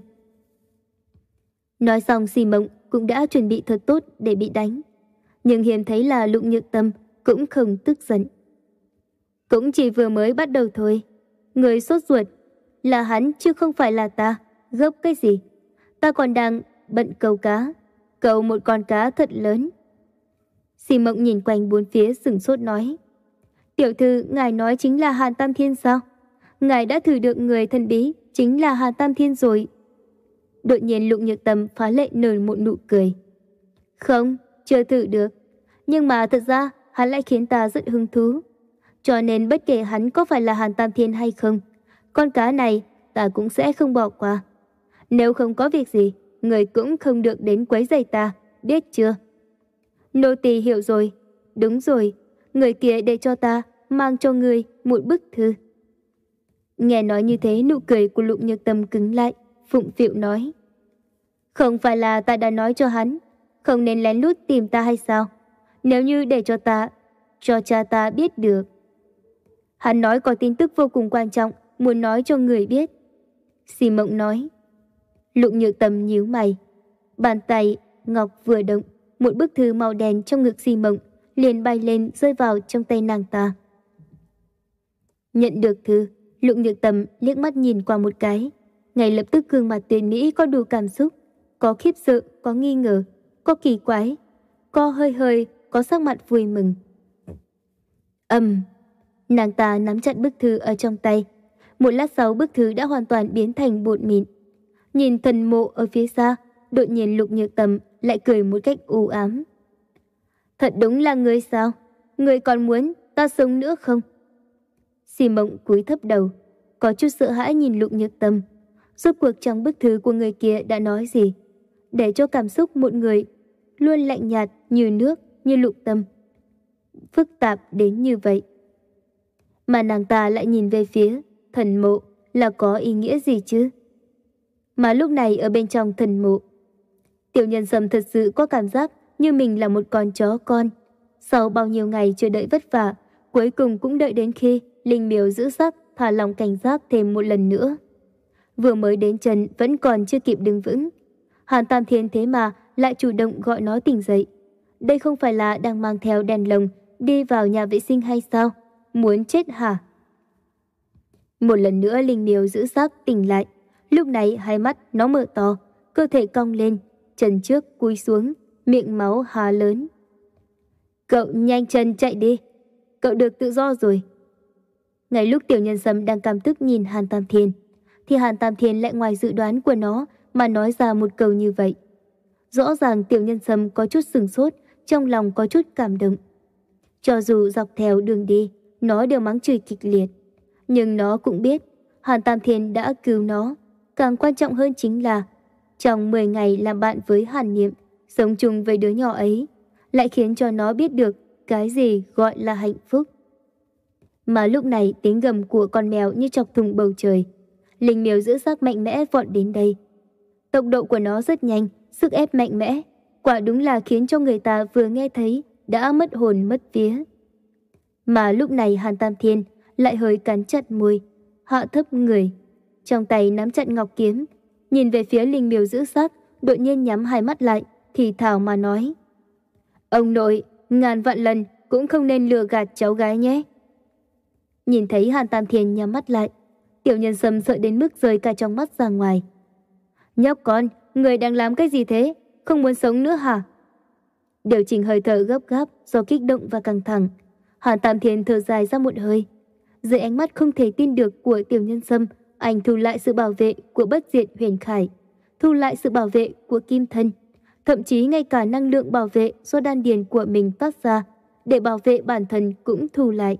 Nói xong, Xì Mộng cũng đã chuẩn bị thật tốt để bị đánh. Nhưng hiếm thấy là Lục Nhược Tâm cũng không tức giận. Cũng chỉ vừa mới bắt đầu thôi. Người sốt ruột là hắn chứ không phải là ta. Gấp cái gì? Ta còn đang bận câu cá. Câu một con cá thật lớn. Xì Mộng nhìn quanh bốn phía sửng sốt nói: Tiểu thư, ngài nói chính là Hàn Tam Thiên sao? Ngài đã thử được người thần bí chính là Hàn Tam Thiên rồi. Đột nhiên Lục Nhược Tâm phá lệ nở một nụ cười. Không, chưa thử được. Nhưng mà thật ra hắn lại khiến ta rất hứng thú. Cho nên bất kể hắn có phải là Hàn Tam Thiên hay không, con cá này ta cũng sẽ không bỏ qua. Nếu không có việc gì, người cũng không được đến quấy rầy ta, biết chưa? Nô tỳ hiểu rồi. Đúng rồi, người kia để cho ta mang cho người một bức thư. Nghe nói như thế, nụ cười của Lục Nhược Tâm cứng lại, phụng phịu nói: Không phải là ta đã nói cho hắn không nên lén lút tìm ta hay sao? Nếu như để cho ta, cho cha ta biết được. Hắn nói có tin tức vô cùng quan trọng, muốn nói cho người biết. Xì Mộng nói. Lục Nhược Tâm nhíu mày. Bàn tay ngọc vừa động, một bức thư màu đen trong ngực Xì Mộng liền bay lên rơi vào trong tay nàng ta. Nhận được thư, Lục Nhược Tâm liếc mắt nhìn qua một cái, ngay lập tức gương mặt tuyệt mỹ có đủ cảm xúc, có khiếp sợ, có nghi ngờ, có kỳ quái, có hơi hơi, có sắc mặt vui mừng. Ầm, nàng ta nắm chặt bức thư ở trong tay. Một lát sau, bức thư đã hoàn toàn biến thành bột mịn. Nhìn thần mộ ở phía xa, đột nhiên Lục Nhược Tâm lại cười một cách u ám. Thật đúng là ngươi sao? Ngươi còn muốn ta sống nữa không? Xì Mộng cúi thấp đầu, có chút sợ hãi nhìn Lục Nhược Tâm. Rốt cuộc trong bức thư của người kia đã nói gì? Để cho cảm xúc một người luôn lạnh nhạt như nước, như lục tâm, phức tạp đến như vậy. Mà nàng ta lại nhìn về phía thần mộ là có ý nghĩa gì chứ? Mà lúc này ở bên trong thần mộ, Tiểu Nhân Sâm thật sự có cảm giác như mình là một con chó con. Sau bao nhiêu ngày chờ đợi vất vả, cuối cùng cũng đợi đến khi linh miếu giữ sắc thả lòng cảnh giác thêm một lần nữa. Vừa mới đến chân vẫn còn chưa kịp đứng vững, Hàn Tam Thiên thế mà lại chủ động gọi nó tỉnh dậy. Đây không phải là đang mang theo đèn lồng đi vào nhà vệ sinh hay sao? Muốn chết hả? Một lần nữa linh miếu giữ sắc tỉnh lại. Lúc này hai mắt nó mở to, cơ thể cong lên, chân trước cúi xuống, miệng máu há lớn. Cậu nhanh chân chạy đi, cậu được tự do rồi. Ngay lúc Tiểu Nhân Sâm đang căm tức nhìn Hàn Tam Thiên, thì Hàn Tam Thiên lại ngoài dự đoán của nó mà nói ra một câu như vậy. Rõ ràng Tiểu Nhân Sâm có chút sửng sốt, trong lòng có chút cảm động. Cho dù dọc theo đường đi, nó đều mắng chửi kịch liệt, nhưng nó cũng biết Hàn Tam Thiên đã cứu nó. Càng quan trọng hơn chính là trong mười ngày làm bạn với Hàn Niệm, sống chung với đứa nhỏ ấy, lại khiến cho nó biết được cái gì gọi là hạnh phúc. Mà lúc này tiếng gầm của con mèo như chọc thủng bầu trời. Linh miếu giữ sắc mạnh mẽ vọt đến đây. Tốc độ của nó rất nhanh, sức ép mạnh mẽ, quả đúng là khiến cho người ta vừa nghe thấy đã mất hồn mất vía. Mà lúc này Hàn Tam Thiên lại hơi cắn chặt môi, hạ thấp người, trong tay nắm chặt ngọc kiếm, nhìn về phía linh miếu giữ sắc, đột nhiên nhắm hai mắt lại, thì thào mà nói: Ông nội, ngàn vạn lần cũng không nên lừa gạt cháu gái nhé. Nhìn thấy Hàn Tam Thiên nhắm mắt lại, Tiểu Nhân Sâm sợ đến mức rơi cả trong mắt ra ngoài. Nhóc con, người đang làm cái gì thế? Không muốn sống nữa hả? Điều chỉnh hơi thở gấp gáp do kích động và căng thẳng, Hàn Tam Thiên thở dài ra một hơi. Dưới ánh mắt không thể tin được của Tiểu Nhân Sâm, anh thu lại sự bảo vệ của bất diệt huyền khải, thu lại sự bảo vệ của kim thân, thậm chí ngay cả năng lượng bảo vệ do đan điền của mình phát ra để bảo vệ bản thân cũng thu lại.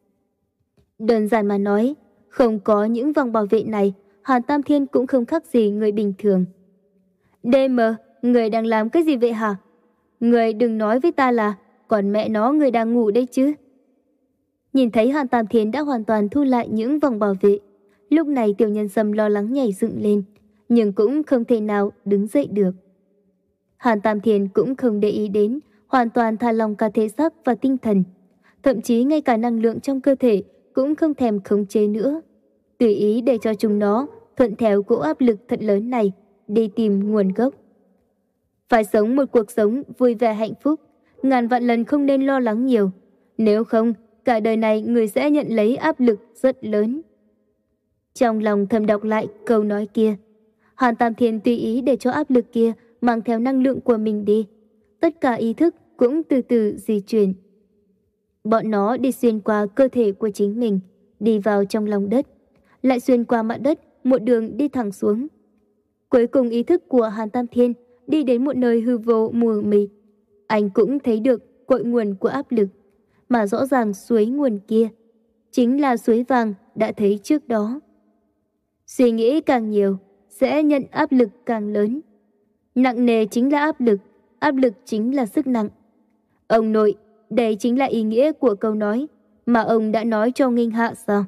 Đơn giản mà nói, không có những vòng bảo vệ này, Hàn Tam Thiên cũng không khác gì người bình thường. đê em, người đang làm cái gì vậy hả? Người đừng nói với ta là còn mẹ nó người đang ngủ đây chứ. Nhìn thấy Hàn Tam Thiên đã hoàn toàn thu lại những vòng bảo vệ, lúc này Tiểu Nhân Sâm lo lắng nhảy dựng lên, nhưng cũng không thể nào đứng dậy được. Hàn Tam Thiên cũng không để ý đến, hoàn toàn thả lỏng cả thể xác và tinh thần, thậm chí ngay cả năng lượng trong cơ thể cũng không thèm khống chế nữa, tùy ý để cho chúng nó thuận theo cỗ áp lực thật lớn này đi tìm nguồn gốc. Phải sống một cuộc sống vui vẻ hạnh phúc, ngàn vạn lần không nên lo lắng nhiều, nếu không cả đời này người sẽ nhận lấy áp lực rất lớn. Trong lòng thầm đọc lại câu nói kia, Hàn Tam Thiên tùy ý để cho áp lực kia mang theo năng lượng của mình đi. Tất cả ý thức cũng từ từ di chuyển. Bọn nó đi xuyên qua cơ thể của chính mình, đi vào trong lòng đất, lại xuyên qua mặt đất, một đường đi thẳng xuống. Cuối cùng ý thức của Hàn Tam Thiên đi đến một nơi hư vô mù mịt. Anh cũng thấy được cội nguồn của áp lực, mà rõ ràng suối nguồn kia chính là suối vàng đã thấy trước đó. Suy nghĩ càng nhiều sẽ nhận áp lực càng lớn. Nặng nề chính là áp lực, áp lực chính là sức nặng. Ông nội, đây chính là ý nghĩa của câu nói mà ông đã nói cho Nghinh Hạ sao?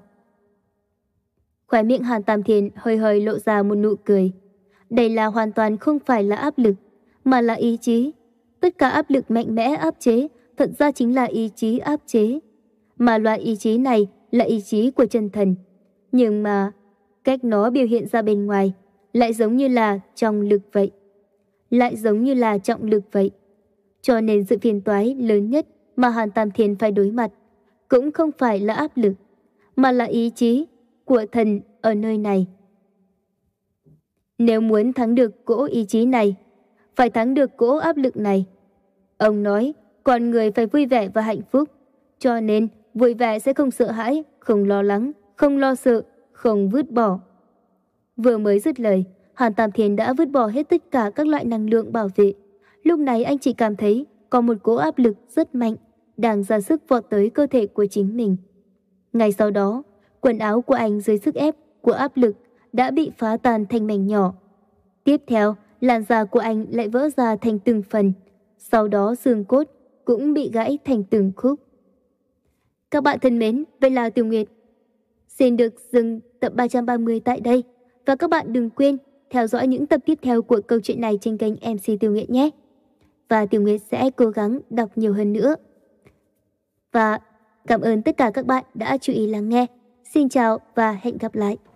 Khóe miệng Hàn Tam Thiên hơi hơi lộ ra một nụ cười. Đây là hoàn toàn không phải là áp lực, mà là ý chí. Tất cả áp lực mạnh mẽ áp chế thật ra chính là ý chí áp chế. Mà loại ý chí này là ý chí của chân thần. Nhưng mà cách nó biểu hiện ra bên ngoài lại giống như là trọng lực vậy. Lại giống như là trọng lực vậy. Cho nên sự phiền toái lớn nhất mà Hàn Tam Thiên phải đối mặt cũng không phải là áp lực, mà là ý chí của thần ở nơi này. Nếu muốn thắng được cỗ ý chí này, phải thắng được cỗ áp lực này. Ông nói, con người phải vui vẻ và hạnh phúc, cho nên vui vẻ sẽ không sợ hãi, không lo lắng, không lo sợ, không vứt bỏ. Vừa mới dứt lời, Hàn Tam Thiên đã vứt bỏ hết tất cả các loại năng lượng bảo vệ. Lúc này anh chỉ cảm thấy có một cỗ áp lực rất mạnh đang ra sức vọt tới cơ thể của chính mình. Ngay sau đó, quần áo của anh dưới sức ép của áp lực đã bị phá tan thành mảnh nhỏ. Tiếp theo, làn da của anh lại vỡ ra thành từng phần. Sau đó xương cốt cũng bị gãy thành từng khúc. Các bạn thân mến, vậy là Tiểu Nguyệt xin được dừng tập ba trăm ba mươi tại đây. Và các bạn đừng quên theo dõi những tập tiếp theo của câu chuyện này trên kênh em xê Tiểu Nguyệt nhé. Và Tiểu Nguyệt sẽ cố gắng đọc nhiều hơn nữa. Và cảm ơn tất cả các bạn đã chú ý lắng nghe. Xin chào và hẹn gặp lại.